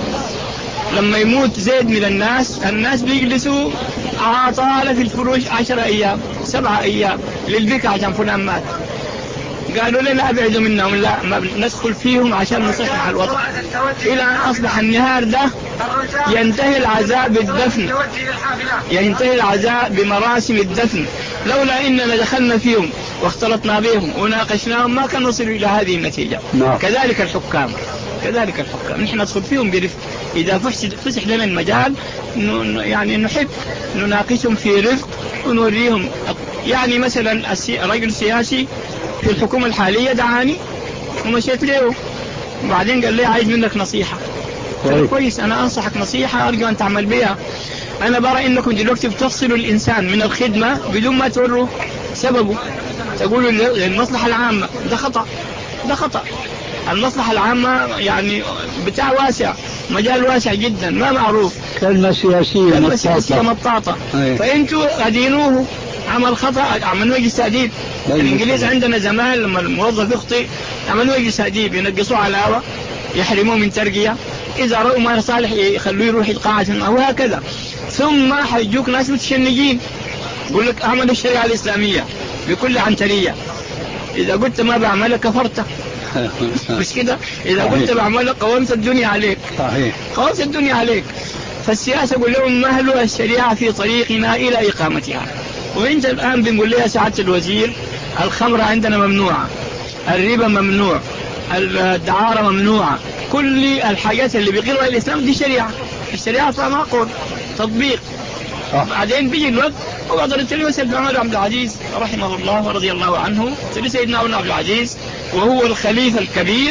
لما يموت زيد من الناس، الناس بيجلسوا عطالة في الفروش عشرة أيام سبعة أيام للبكاء عشان فلان مات. قالوا لنا أبعدوا منهم، لا، ما ندخل فيهم عشان نصحح الوضع. إلى أن أصبح النهار ده ينتهي العزاء بالدفن، ينتهي العزاء بمراسم الدفن. لولا إننا دخلنا فيهم واختلطنا بهم وناقشناهم ما كان نصل إلى هذه النتيجة. كذلك الحكام، كذلك الحكام نحن ندخل فيهم برفق. إذا فسح لنا المجال يعني نحب نناقشهم في رفق ونوريهم. يعني مثلا رجل سياسي في الحكومة الحالية دعاني ومشيت له، وبعدين قال لي عايز منك نصيحة. قلت كويس، أنا أنصحك نصيحة أرجو أن تعمل بها. أنا برى إنكم دلوقتي بتفصلوا الإنسان من الخدمة بدون ما توروا سببه، تقولوا المصلحة العامة. ده خطأ، ده خطأ. المصلحة العامة يعني بتاع واسع، مجال واسع جدا ما معروف، كلمة سياسية كلمة سياسية مطاطة. فأنتوا أدينوه عمل خطأ، عملوا مجلس تأديب. الإنجليز عندنا زمان لما الموظف يخطئ عملوا مجلس تأديب، ينقصوه علاوة، يحرموه من ترقية، إذا رأوا ما صالح يخلوه يروح القاعة أو هكذا. ثم حيجوك ناس متشنجين يقول لك أعمل الشريعة الإسلامية بكل عنترية، إذا قلت ما بعملها كفرت، مش كده؟ إذا قلت بعملها قومت الدنيا عليك، قومت الدنيا عليك. فالسياسة يقول لهم مهلوا الشريعة في طريقنا إلى إقامتها. وإنت الآن بنقول لها سعادة الوزير الخمرة عندنا ممنوعة، الربا ممنوع، الدعارة ممنوعة، كل الحاجات اللي بيقرها الإسلام دي شريعة. الشريعة فيها قول تطبيق. بعدين بيجي الوقت وقدرت لي وسيد عمر عبد العزيز رحمه الله ورضي الله عنه، سيدنا عمر عبد العزيز وهو الخليفة الكبير،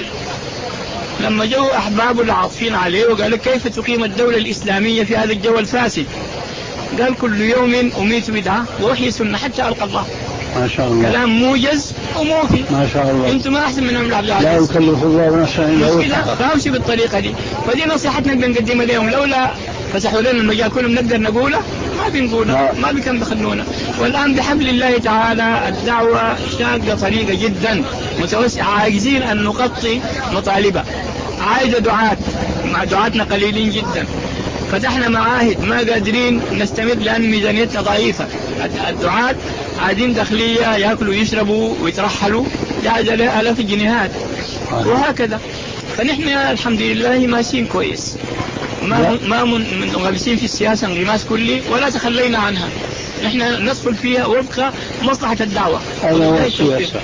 لما جو أحبابه العاطفين عليه وقال كيف تقيم الدولة الإسلامية في هذا الجو الفاسد؟ قال كل يوم أميت بدعة وأحيي سنة حتى ألقى الله. ما شاء الله. كلام موجز وموفي. ما شاء الله. أنتم ما أحسن من عمر عبد العزيز. لا يكلف الله نفسا إلا وسعها. فامشي بالطريقة دي. فدي نصيحتنا بنقدمها لهم، لولا فسحوا لنا المجال كلهم نقدر نقوله ما بنقوله، ما بكم دخلونا. والآن بحبل الله تعالى الدعوة شاقة طريقة جدا متوسعة، عاجزين أن نغطي مطالبها، عايزة دعاة، مع دعاتنا قليلين جدا. فتحنا معاهد ما قادرين نستمر لأن ميزانيتنا ضعيفة. الدعاة عادين داخلية يأكلوا ويشربوا ويترحلوا جاهزة لها آلاف الجنيهات وهكذا. فنحن الحمد لله ماشيين كويس، ما ما منغمسين في السياسة انغماس كلي ولا تخلينا عنها. نحن ندخل فيها وفق مصلحة الدعوة. هذا هو السياسة،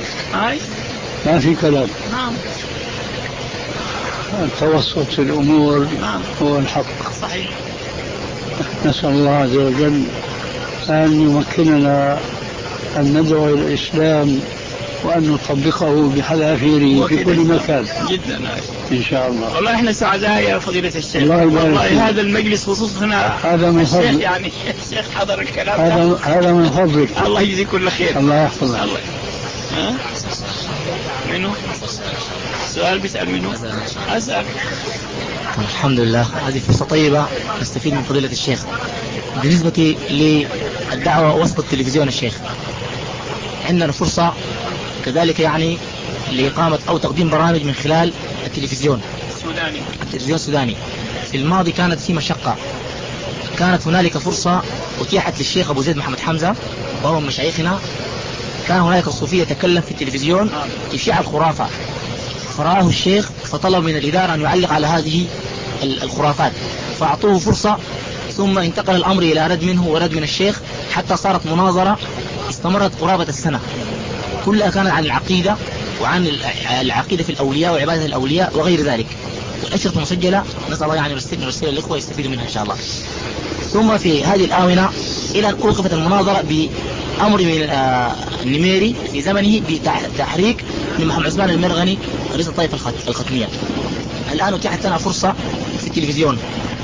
ما في كلام. نعم. التوسط في الأمور نعم. هو الحق. صحيح. نسأل الله عز وجل أن يمكننا أن ندعو إلى الإسلام وأن نطبقه بحذافيره في كل مكان. جدا. إن شاء الله. والله إحنا سعداء يا فضيلة الشيخ. الله والله هذا المجلس خصوصا هذا من الشيخ فضل. يعني الشيخ حضر الكلام هذا هذا من فضلك. الله يجزيك كل خير. الله يحفظك. الله. ها؟ منو؟ سؤال بيسأل منو؟ أسأل. الحمد لله، هذه فرصة طيبة نستفيد من فضيلة الشيخ. بالنسبة للدعوة وسط التلفزيون الشيخ، عندنا فرصة كذلك يعني لإقامة أو تقديم برامج من خلال التلفزيون السوداني. التلفزيون السوداني. في الماضي كانت في مشقة، كانت هنالك فرصة أتيحت للشيخ أبو زيد محمد حمزة وهو من مشايخنا. كان هنالك الصوفية يتكلم في التلفزيون يشيع الخرافة، فرآه الشيخ فطلب من الإدارة أن يعلق على هذه الخرافات، فأعطوه فرصة، ثم انتقل الأمر إلى رد منه ورد من الشيخ، حتى صارت مناظرة استمرت قرابة السنة، كلها كانت عن العقيدة وعن العقيدة في الأولياء وعبادة الأولياء وغير ذلك، والأشرطة مسجلة، نسأل الله يعني نرسل الإخوة يستفيدوا منها إن شاء الله. ثم في هذه الآونة إلى أن أوقفت المناظرة بأمر من النميري في زمنه بتحريك من محمد عثمان المرغني رئيس الطائفة الختمية. الآن أتيحت لنا فرصة في التلفزيون.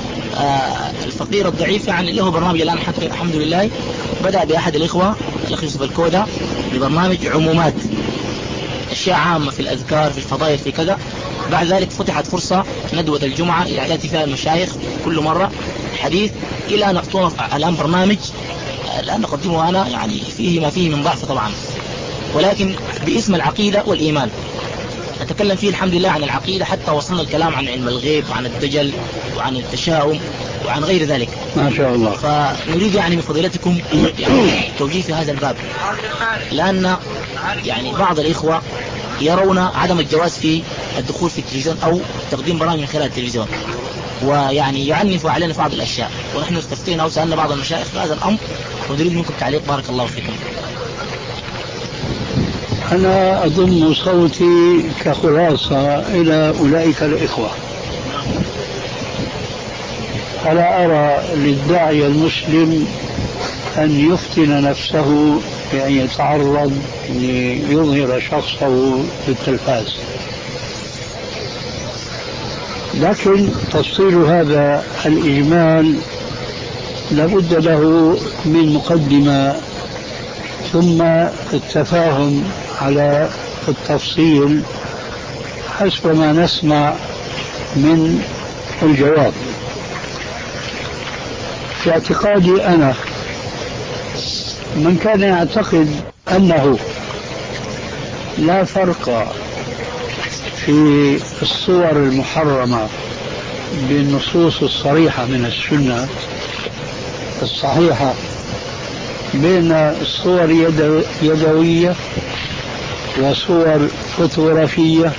الفقير الضعيف يعني له برنامج الآن حتى الحمد لله، بدأ بأحد الإخوة الأخ يوسف الكودا ببرنامج عمومات، أشياء عامة في الأذكار في الفضائل في كذا. بعد ذلك فتحت فرصة ندوة الجمعة يأتي فيها المشايخ كل مرة حديث، إلى أن أعطونا الآن برنامج الآن نقدمه أنا يعني فيه ما فيه من ضعف طبعا، ولكن باسم العقيدة والإيمان نتكلم فيه الحمد لله عن العقيدة، حتى وصلنا الكلام عن علم الغيب وعن الدجل وعن التشاؤم وعن غير ذلك ما شاء الله. فنريد يعني من فضيلتكم يعني توجيه في هذا الباب، لأن يعني بعض الإخوة يرون عدم الجواز في الدخول في التلفزيون أو تقديم برامج من خلال التلفزيون، ويعني يعنف علينا بعض الأشياء، ونحن استفتينا وسألنا بعض المشايخ في هذا الأمر، ونريد منكم تعليق بارك الله فيكم. أنا أضم صوتي كخلاصة إلى أولئك الإخوة. ألا أرى للداعية المسلم أن يفتن نفسه بأن يتعرض ليظهر شخصه في التلفاز، لكن تفصيل هذا الإجمال لابد له من مقدمة، ثم التفاهم على التفصيل حسب ما نسمع من الجواب. في اعتقادي أنا من كان يعتقد أنه لا فرق في الصور المحرمة بالنصوص الصريحة من السنة الصحيحة بين الصور يدوية وصور فوتوغرافية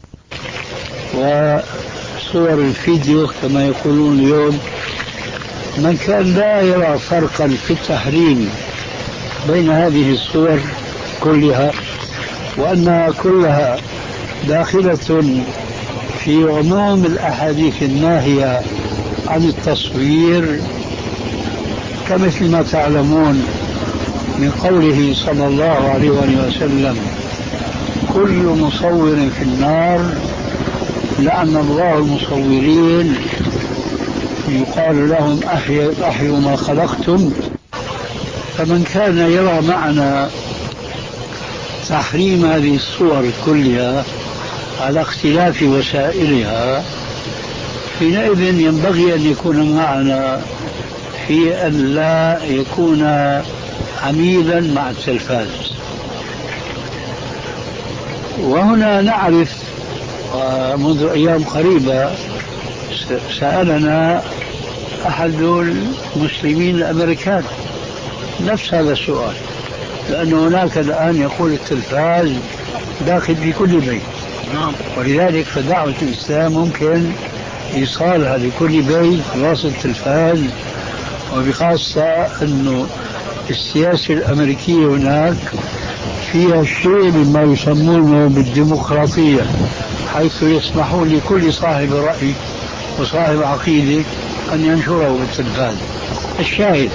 وصور الفيديو كما يقولون اليوم، من كان لا يرى فرقا في التحريم بين هذه الصور كلها، وأنها كلها داخلة في عموم الأحاديث الناهية عن التصوير، كمثل ما تعلمون من قوله صلى الله عليه وسلم: كل مصور في النار، لعن الله المصورين، يقال لهم أحيوا ما خلقتم. فمن كان يرى معنى تحريم هذه الصور كلها على اختلاف وسائلها، حينئذ ينبغي أن يكون معنا في أن لا يكون عميلا مع التلفاز. وهنا نعرف منذ أيام قريبة سألنا أحد المسلمين الأمريكان نفس هذا السؤال، لأن هناك الآن يقول التلفاز داخل في كل بيت، ولذلك فدعوة الإسلام ممكن إيصالها لكل بيت بواسطة التلفاز، وبخاصة أنه السياسة الأمريكية هناك فيها شيء مما يسمونه بالديمقراطية، حيث يسمحون لكل صاحب رأي وصاحب عقيدة أن ينشره بالتلفاز. الشاهد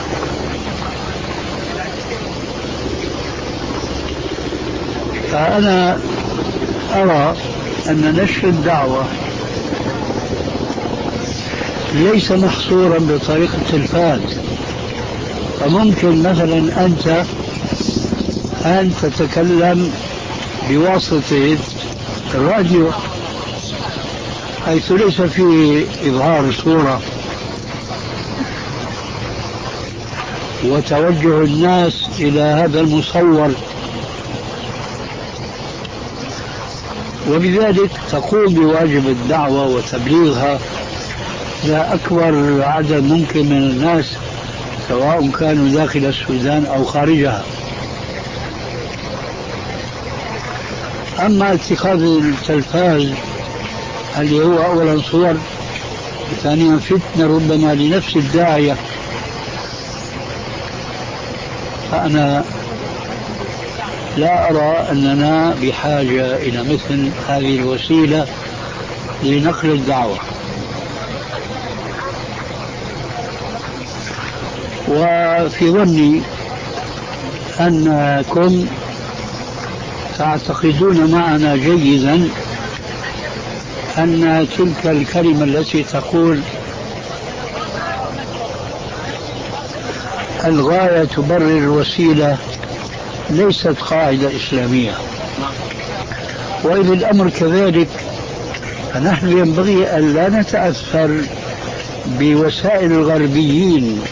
فأنا أرى أن نشر الدعوة ليس محصورا بطريقة التلفاز. فممكن مثلا أنت أن تتكلم بواسطة الراديو حيث ليس فيه إظهار صورة وتوجه الناس إلى هذا المصور، وبذلك تقوم بواجب الدعوة وتبليغها إلى أكبر عدد ممكن من الناس سواء كانوا داخل السودان أو خارجها. أما اتخاذ التلفاز اللي هو أولا صور، ثانيا فتنة ربما لنفس الداعية، فأنا لا أرى أننا بحاجة إلى مثل هذه الوسيلة لنقل الدعوة. وفي ظني أنكم تعتقدون معنا جيدا أن تلك الكلمة التي تقول الغاية تبرر الوسيلة ليست قاعدة إسلامية. وإذا الأمر كذلك فنحن ينبغي أن لا نتأثر بوسائل الغربيين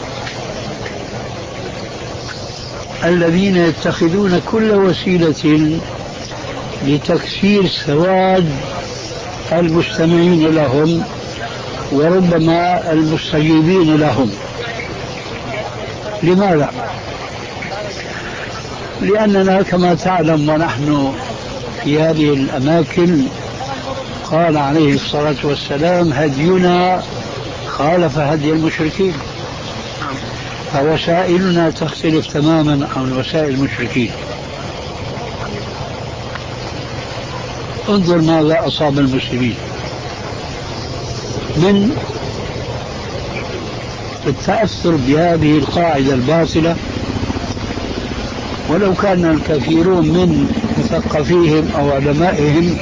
الذين يتخذون كل وسيلة لتكسير سواد المستمعين لهم وربما المستجيبين لهم. لماذا؟ لأننا كما تعلم ونحن في هذه الأماكن قال عليه الصلاة والسلام هدينا خالف هدي المشركين، فوسائلنا تختلف تماما عن وسائل المشركين. انظر ماذا أصاب المسلمين من التأثر بهذه القاعدة الباطلة، ولو كان الكثيرون من مثقفيهم أو علمائهم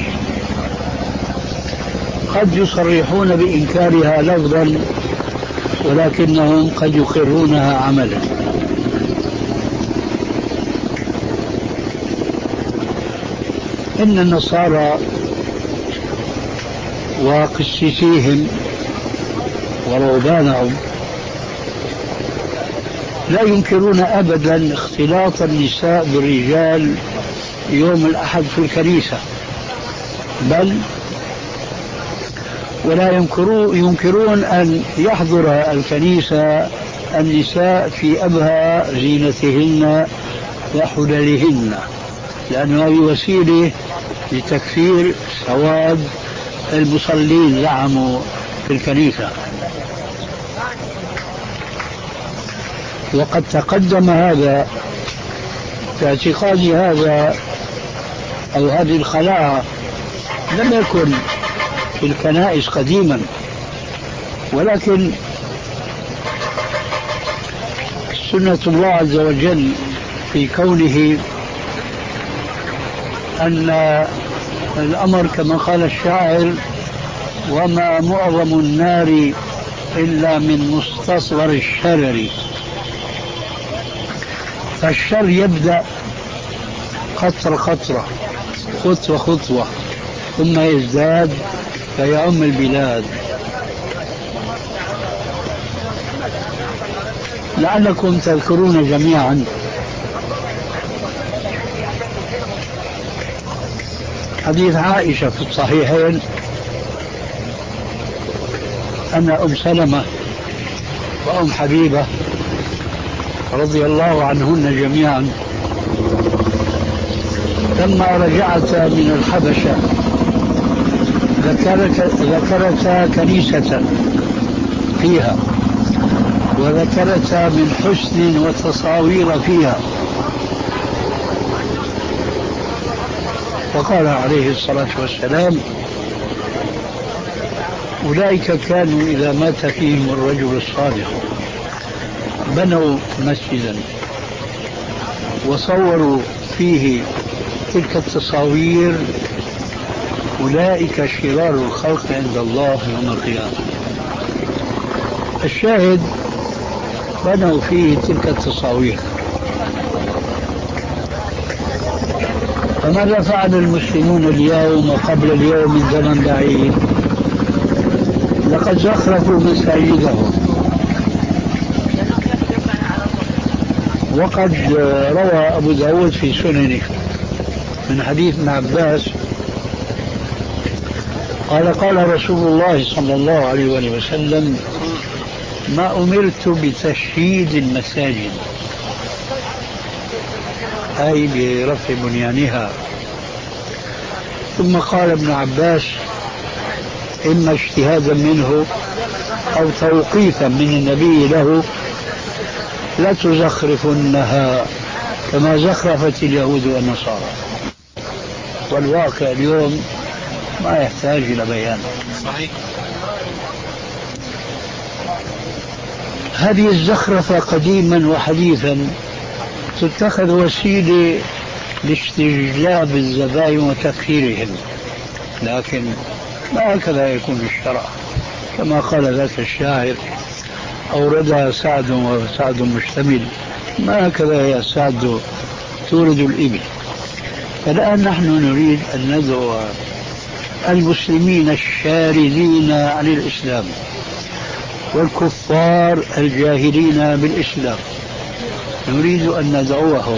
قد يصرحون بإنكارها لفظا ولكنهم قد يقرونها عملا. إن النصارى وقسيسيهم ورهبانهم لا ينكرون أبدا اختلاط النساء بالرجال يوم الأحد في الكنيسة، بل ولا ينكرون أن يحضر الكنيسة النساء في أبهى زينتهن وحللهن، لأن هذه وسيلة لتكفير سواد المصلين زعموا في الكنيسة. وقد تقدم هذا في اعتقاد هذا أو هذه الخلاعة لم يكن في الكنائس قديما، ولكن سنة الله عز وجل في كونه أن الأمر كما قال الشاعر وما معظم النار إلا من مستصغر الشرر، فالشر يبدأ قطرة قطرة خطوة خطوة ثم يزداد فيعم البلاد. لعلكم تذكرون جميعا حديث عائشة في الصحيحين أن أم سلمة وأم حبيبة رضي الله عنهن جميعا لما رجعتا من الحبشة ذكرتا كنيسة فيها وذكرتا من حسن وتصاوير فيها، وقال عليه الصلاة والسلام أولئك كانوا إذا مات فيهم الرجل الصالح بنوا مسجدا وصوروا فيه تلك التصاوير، أولئك شرار الخلق عند الله يوم القيامة. الشاهد بنوا فيه تلك التصاوير. فماذا فعل المسلمون اليوم وقبل اليوم من زمن بعيد؟ لقد زخرفوا مساجدهم. وقد روى أبو داود في سننه من حديث ابن عباس قال قال رسول الله صلى الله عليه وسلم: ما أمرت بتشييد المساجد، أي برفع بنيانها. ثم قال ابن عباس: إما اجتهادا منه أو توقيفا من النبي له لا تزخرفنها كما زخرفت اليهود والنصارى. والواقع اليوم ما يحتاج إلى بيان. صحيح. هذه الزخرفة قديما وحديثا تتخذ وسيلة لاستجلاب الزبائن وتكفيرهم، لكن ما هكذا يكون الشرع. كما قال ذاك الشاعر: أوردها سعد وسعد مشتمل، ما هكذا يا سعد تورد الإبل. فالآن نحن نريد أن ندعو المسلمين الشاردين عن الإسلام والكفار الجاهلين بالإسلام، نريد أن ندعوهم.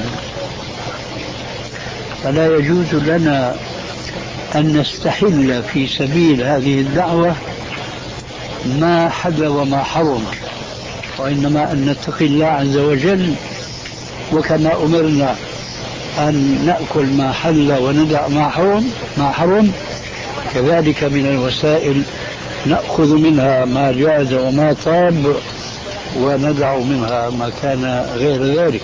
فلا يجوز لنا أن نستحل في سبيل هذه الدعوة ما حل وما حرم، وإنما أن نتقي الله عز وجل، وكما أمرنا أن نأكل ما حل وندع ما حرم ما حرم كذلك من الوسائل نأخذ منها ما جاز وما طاب وندع منها ما كان غير ذلك.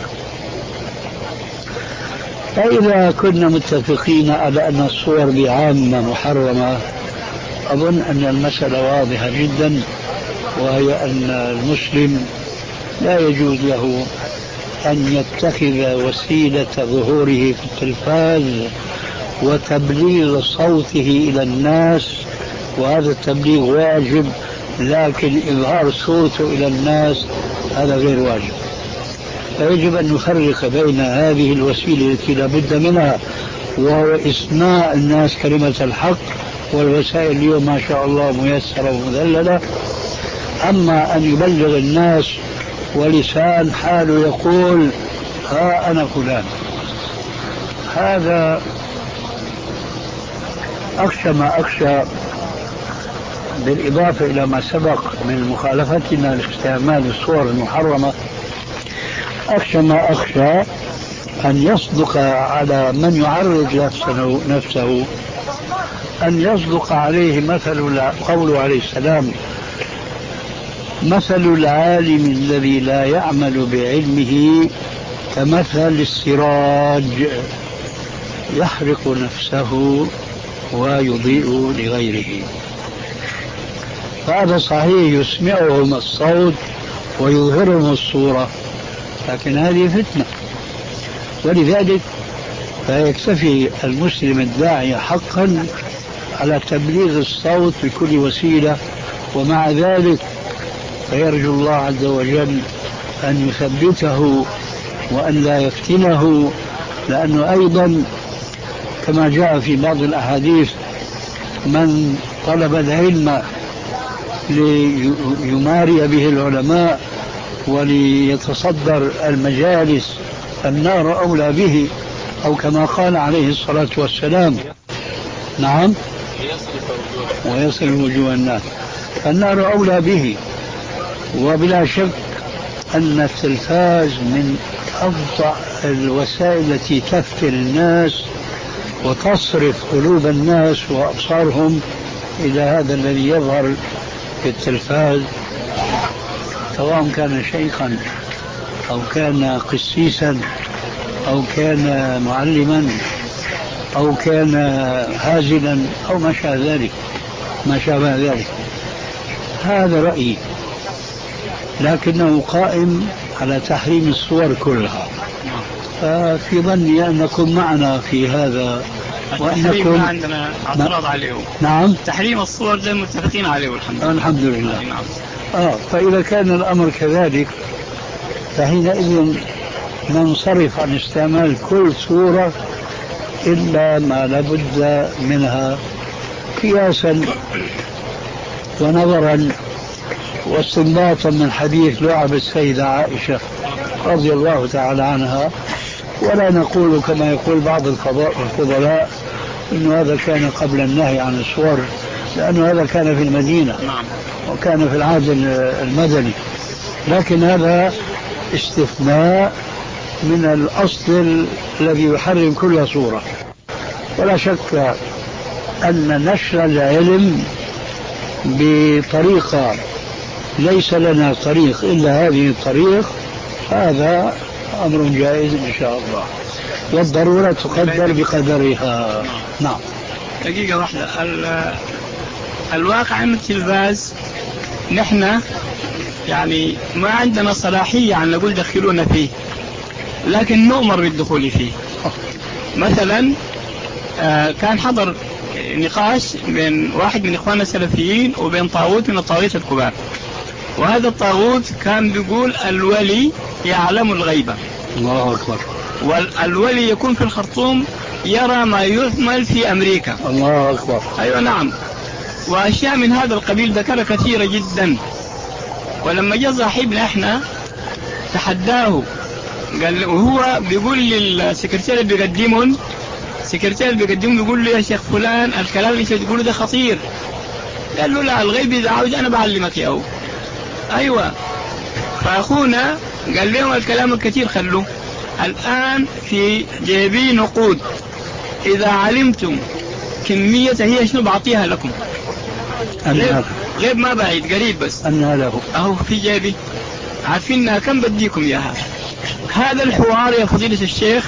فإذا كنا متفقين على أن الصور بعامة محرمة، أظن أن المسألة واضحة جدا، وهي أن المسلم لا يجوز له أن يتخذ وسيلة ظهوره في التلفاز وتبليغ صوته إلى الناس، وهذا التبليغ واجب، لكن إظهار صوته إلى الناس هذا غير واجب. فيجب أن نفرق بين هذه الوسيلة التي لا بد منها وهو إسماع الناس كلمة الحق، والوسائل اليوم ما شاء الله ميسرة ومذللة. أما أن يبلغ الناس ولسان حاله يقول ها أنا فلان، هذا أخشى ما أخشى، بالإضافة إلى ما سبق من مخالفتنا لاستعمال الصور المحرمة، أخشى ما أخشى أن يصدق على من يعرض نفسه, نفسه أن يصدق عليه مثل قوله عليه السلام: مثل العالم الذي لا يعمل بعلمه كمثل السراج يحرق نفسه ويضيء لغيره. فهذا صحيح يسمعهم الصوت ويظهرهم الصورة، لكن هذه فتنة. ولذلك فيكتفي المسلم الداعي حقا على تبليغ الصوت بكل وسيلة، ومع ذلك فيرجو الله عز وجل أن يثبته وأن لا يفتنه، لأنه أيضا كما جاء في بعض الأحاديث: من طلب العلم ليماري به العلماء وليتصدر المجالس النار أولى به، أو كما قال عليه الصلاة والسلام: نعم، ويصل وجوه الناس، النار أولى به. وبلا شك أن التلفاز من أفظع الوسائل التي تفتن الناس وتصرف قلوب الناس وأبصارهم إلى هذا الذي يظهر في التلفاز، سواء كان شيخا أو كان قسيسا أو كان معلما أو كان هازلا أو ما شابه ذلك ما شابه ذلك. هذا رأيي، لكنه قائم على تحريم الصور كلها. ففي ظني أنكم معنا في هذا، وأنكم عندنا اعتراض عليه. نعم، تحريم الصور زي متفقين عليه والحمد لله. الحمد لله. نعم. آه فإذا كان الأمر كذلك فحينئذ ننصرف عن استعمال كل صورة إلا ما لابد منها قياسا ونظرا واستنباطا من حديث لعب السيدة عائشة رضي الله تعالى عنها. ولا نقول كما يقول بعض الفضلاء إن هذا كان قبل النهي عن الصور، لأن هذا كان في المدينة وكان في العهد المدني، لكن هذا استثناء من الأصل الذي يحرم كل صورة. ولا شك أن نشر العلم بطريقة ليس لنا طريق إلا هذه الطريق هذا أمر جائز إن شاء الله، والضرورة تقدر بقدرها. نعم. دقيقة واحدة، الواقع أن التلفاز نحن يعني ما عندنا صلاحية عن نقول دخلونا فيه، لكن نؤمر بالدخول فيه. مثلا كان حضر نقاش بين واحد من إخواننا السلفيين وبين طاغوت من الطاغوت الكبار، وهذا الطاغوت كان بيقول الولي يعلم الغيبة. الله أكبر. والولي يكون في الخرطوم يرى ما يثمل في أمريكا. الله أكبر. أيوة نعم. وأشياء من هذا القبيل ذكرها كثيرة جدا. ولما جاء صاحبنا احنا تحداه، قال وهو بيقول للسكرتير اللي بيقدمون السكرتير اللي بيقدمون بيقول له يا شيخ فلان الكلام اللي تقوله ده خطير. قال له لا، الغيب إذا عاوز أنا بعلمك ياهو. أيوة. فأخونا قال لهم الكلام الكثير خلوه، الآن في جيبي نقود، إذا علمتم كمية هي شنو بعطيها لكم. غيب, غيب ما بعيد قريب بس أنها له أهو في جيبي، عارفينها كم بديكم إياها. هذا الحوار يا فضيلة الشيخ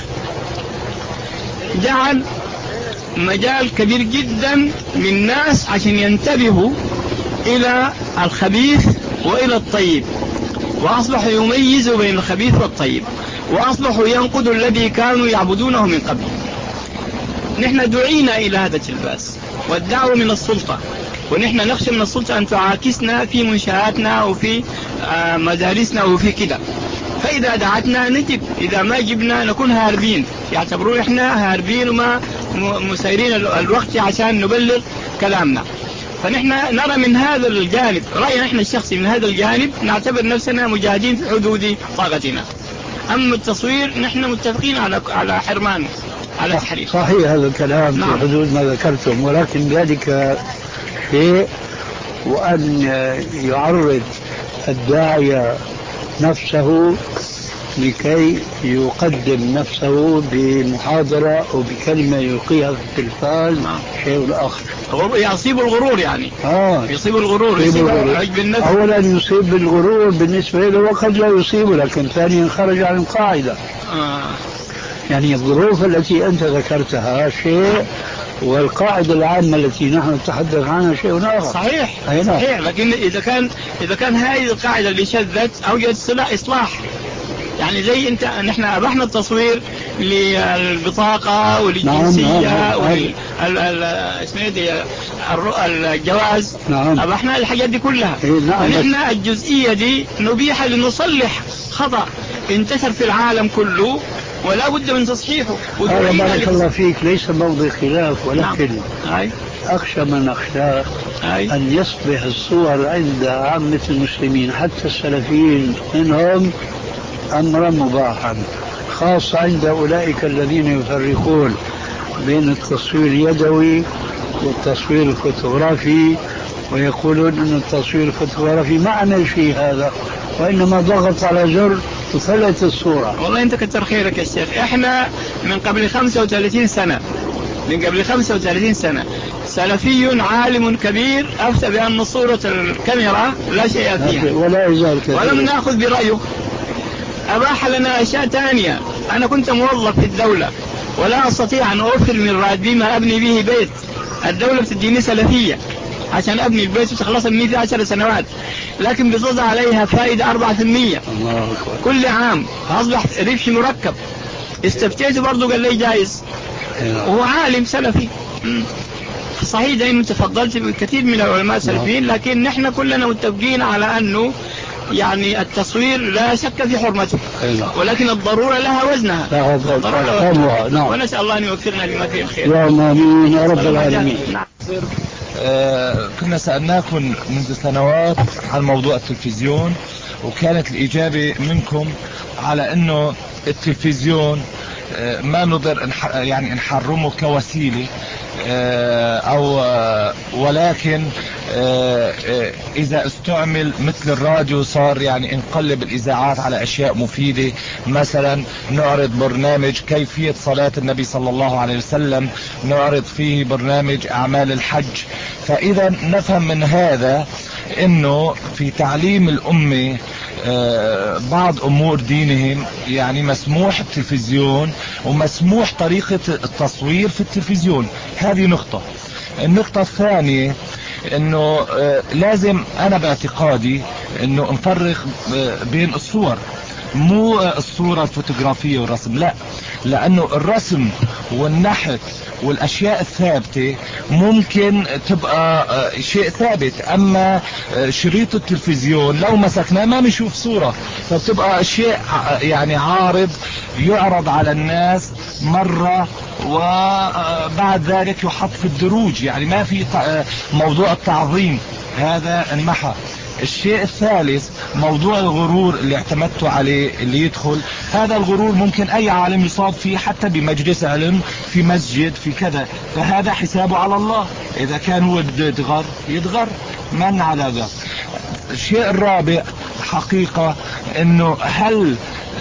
جعل مجال كبير جدا من الناس عشان ينتبهوا إلى الخبيث وإلى الطيب، وأصبحوا يميزوا بين الخبيث والطيب، وأصبحوا ينقضوا الذي كانوا يعبدونه من قبل. نحن دعينا إلى هذا التلباس والدعوة من السلطة، ونحن نخشى من السلطة أن تعاكسنا في منشآتنا وفي مدارسنا وفي كده. فإذا دعتنا نجب، إذا ما جبنا نكون هاربين، يعتبرون إحنا هاربين وما مسيرين الوقت عشان نبلغ كلامنا. فنحن نرى من هذا الجانب، رأينا إحنا الشخصي من هذا الجانب نعتبر نفسنا مجاهدين في حدود طاقتنا. أما التصوير نحن متفقين على على حرمان على تحريم. صحيح هذا الكلام. نعم. في حدود ما ذكرتم، ولكن ذلك شيء، وأن يعرض الداعية نفسه لكي يقدم نفسه بمحاضرة أو بكلمة يلقيها في التلفاز شيء آخر. هو يصيب الغرور يعني. آه. يصيب الغرور، يصيب عجب النفس. أولا يصيب الغرور بالنسبة له وقد لا يصيب، لكن ثانيا خرج عن القاعدة. آه. يعني الظروف التي أنت ذكرتها شيء، والقاعدة العامة التي نحن نتحدث عنها شيء آخر. صحيح. صحيح. لكن إذا كان إذا كان هذه القاعدة اللي شذت أوجد إصلاح. يعني زي انت نحن ابحنا التصوير للبطاقه وللجنسيه والجواز. نعم. ابحنا الحاجات دي كلها. نحن الجزئيه دي نبيح لنصلح خطا انتشر في العالم كله ولا بد من تصحيحه. هذا بارك الله فيك ليس موضع خلاف، ولكن نعم. اخشى من اخشاه ان يصبح الصور عند عامه المسلمين حتى السلفيين منهم أمرا مباحا، خاصة عند أولئك الذين يفرقون بين التصوير اليدوي والتصوير الفوتوغرافي، ويقولون أن التصوير الفوتوغرافي ما عمل شيء هذا، وإنما ضغط على زر وفلت الصورة. والله أنت كتر خيرك يا شيخ. إحنا من قبل خمسة وثلاثين سنة من قبل خمسة وثلاثين سنة سلفي عالم كبير أفتى بأن صورة الكاميرا لا شيء فيها ولا يزال كثير، ولم نأخذ برأيه. أباح لنا أشياء تانية. أنا كنت موظف في الدولة ولا أستطيع أن أوفر من راتبي ما أبني به بيت. الدولة بتديني سلفية عشان أبني البيت وتخلص مني في عشر سنوات، لكن بتوضع عليها فائدة أربعة في المية كل عام، فأصبح ربح مركب. استفتيته برضو قال لي جائز، وهو عالم سلفي. صحيح زي ما تفضلت بكثير من العلماء السلفيين، لكن نحن كلنا متفقين على أنه يعني التصوير لا شك في حرمته، ولكن الضرورة لها وزنها. نعم. ونسأل الله أن يوفقنا لما فيه الخير. يا آمين يا رب العالمين. آه كنا سألناكم منذ سنوات عن موضوع التلفزيون، وكانت الإجابة منكم على أنه التلفزيون آه ما نقدر يعني نحرمه كوسيلة، آه أو آه ولكن آه آه إذا استعمل مثل الراديو صار يعني نقلب الإذاعات على أشياء مفيدة، مثلا نعرض برنامج كيفية صلاة النبي صلى الله عليه وسلم، نعرض فيه برنامج أعمال الحج. فإذا نفهم من هذا انه في تعليم الامة آه بعض امور دينهم يعني مسموح التلفزيون ومسموح طريقة التصوير في التلفزيون. هذه نقطة. النقطة الثانية انه آه لازم انا باعتقادي انه نفرق آه بين الصور، مو الصورة الفوتوغرافية والرسم، لا، لانه الرسم والنحت والاشياء الثابتة ممكن تبقى شيء ثابت، اما شريط التلفزيون لو مسكناه ما بنشوف صورة، فبتبقى شيء يعني عارض يعرض على الناس مرة وبعد ذلك يحط في الدروج، يعني ما في موضوع التعظيم، هذا انمحى. الشيء الثالث موضوع الغرور اللي اعتمدتوا عليه اللي يدخل، هذا الغرور ممكن اي عالم يصاب فيه حتى بمجلس علم في مسجد في كذا، فهذا حسابه على الله، اذا كان هو بده يدغر يدغر من على ذا. الشيء الرابع حقيقة انه هل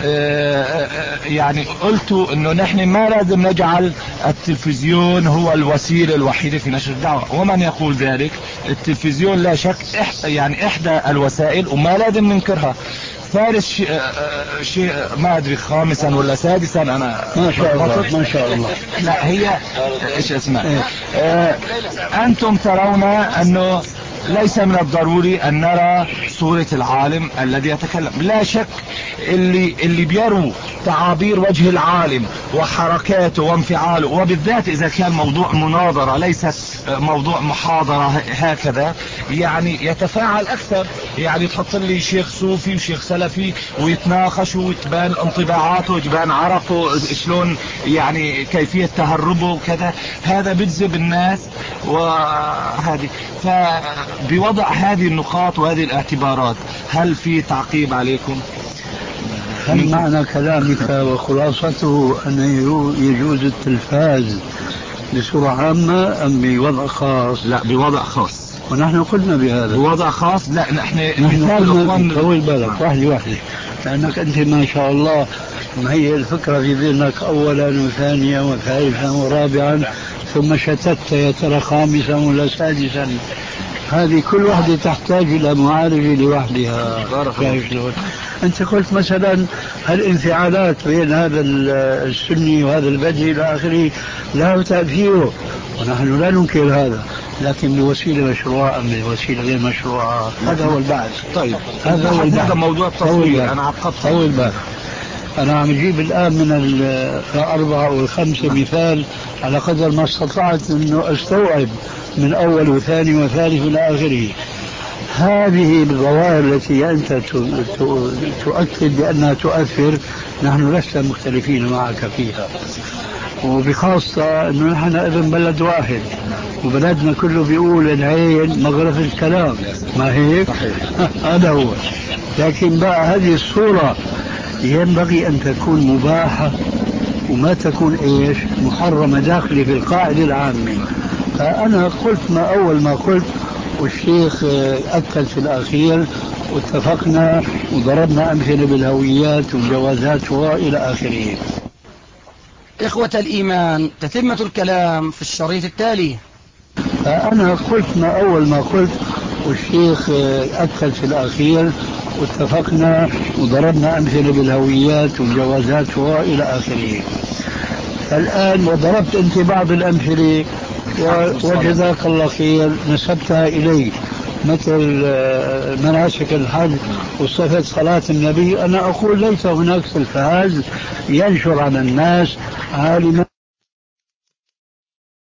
يعني قلتوا انه نحن ما لازم نجعل التلفزيون هو الوسيلة الوحيدة في نشر الدعوة، ومن يقول ذلك؟ التلفزيون لا شك يعني احدى الوسائل وما لازم ننكرها. ثالث شيء, شيء ما ادري خامسا ولا سادسا، انا ما شاء الله ما شاء الله لا هي ايش اسمها اه انتم ترون انه ليس من الضروري ان نرى صورة العالم الذي يتكلم. لا شك اللي اللي بيروا تعابير وجه العالم وحركاته وانفعاله، وبالذات اذا كان موضوع مناظرة ليست موضوع محاضرة هكذا، يعني يتفاعل اكثر، يعني تحط لي شيخ صوفي وشيخ سلفي ويتناقشوا وتبان انطباعاته وتبان عرفه شلون يعني كيفية تهربه وكذا، هذا بيجذب الناس. وهذه فبوضع هذه النقاط وهذه الاعتبارات هل في تعقيب عليكم؟ هل معنى كلامك وخلاصته أن يجوز التلفاز بصورة عامة أم بوضع خاص؟ لا بوضع خاص، ونحن قلنا بهذا بوضع خاص. لا نحن نحن طول بالك واحدة واحدة، لأنك أنت ما شاء الله مهيئ الفكرة في ذهنك أولا وثانيا وثالثا ورابعا، ثم شتت يا ترى خامسا ولا سادسا. هذه كل واحدة تحتاج إلى معالجة لوحدها. أنت قلت مثلا هالانفعالات بين هذا السني وهذا البدعي إلى آخره له تأثيره، ونحن لا ننكر هذا، لكن بوسيلة مشروعة أم بوسيلة غير مشروعة، هذا هو البحث. طيب هذا هو البحث. هذا موضوع التصوير. أنا عقدت طول بالك. أنا عم أجيب الآن من الأربعة أو الخمسة مثال على قدر ما استطعت أنه أستوعب من أول وثاني وثالث إلى آخره. هذه الظواهر التي أنت تؤكد بأنها تؤثر، نحن لسنا مختلفين معك فيها، وبخاصة أنه نحن ابن بلد واحد، وبلدنا كله بيقول العين مغرفة الكلام، ما هيك؟ هذا هو. لكن بقى هذه الصورة ينبغي أن تكون مباحة وما تكون إيش محرمة داخلة في القاعدة العامة. فأنا قلت ما أول ما قلت، والشيخ أكد في الأخير، واتفقنا وضربنا أمثلة بالهويات والجوازات وإلى آخره. إخوة الإيمان، تتمة الكلام في الشريط التالي. فأنا قلت ما أول ما قلت، والشيخ أكد في الأخير، واتفقنا وضربنا أمثلة بالهويات والجوازات وإلى آخره. الآن وضربت أنت بعض الأمثلة وجزاك الله خير نسبتها إلي، مثل مناسك الحج وصفة صلاة النبي. أنا أقول ليس هناك تلفاز ينشر على الناس عالما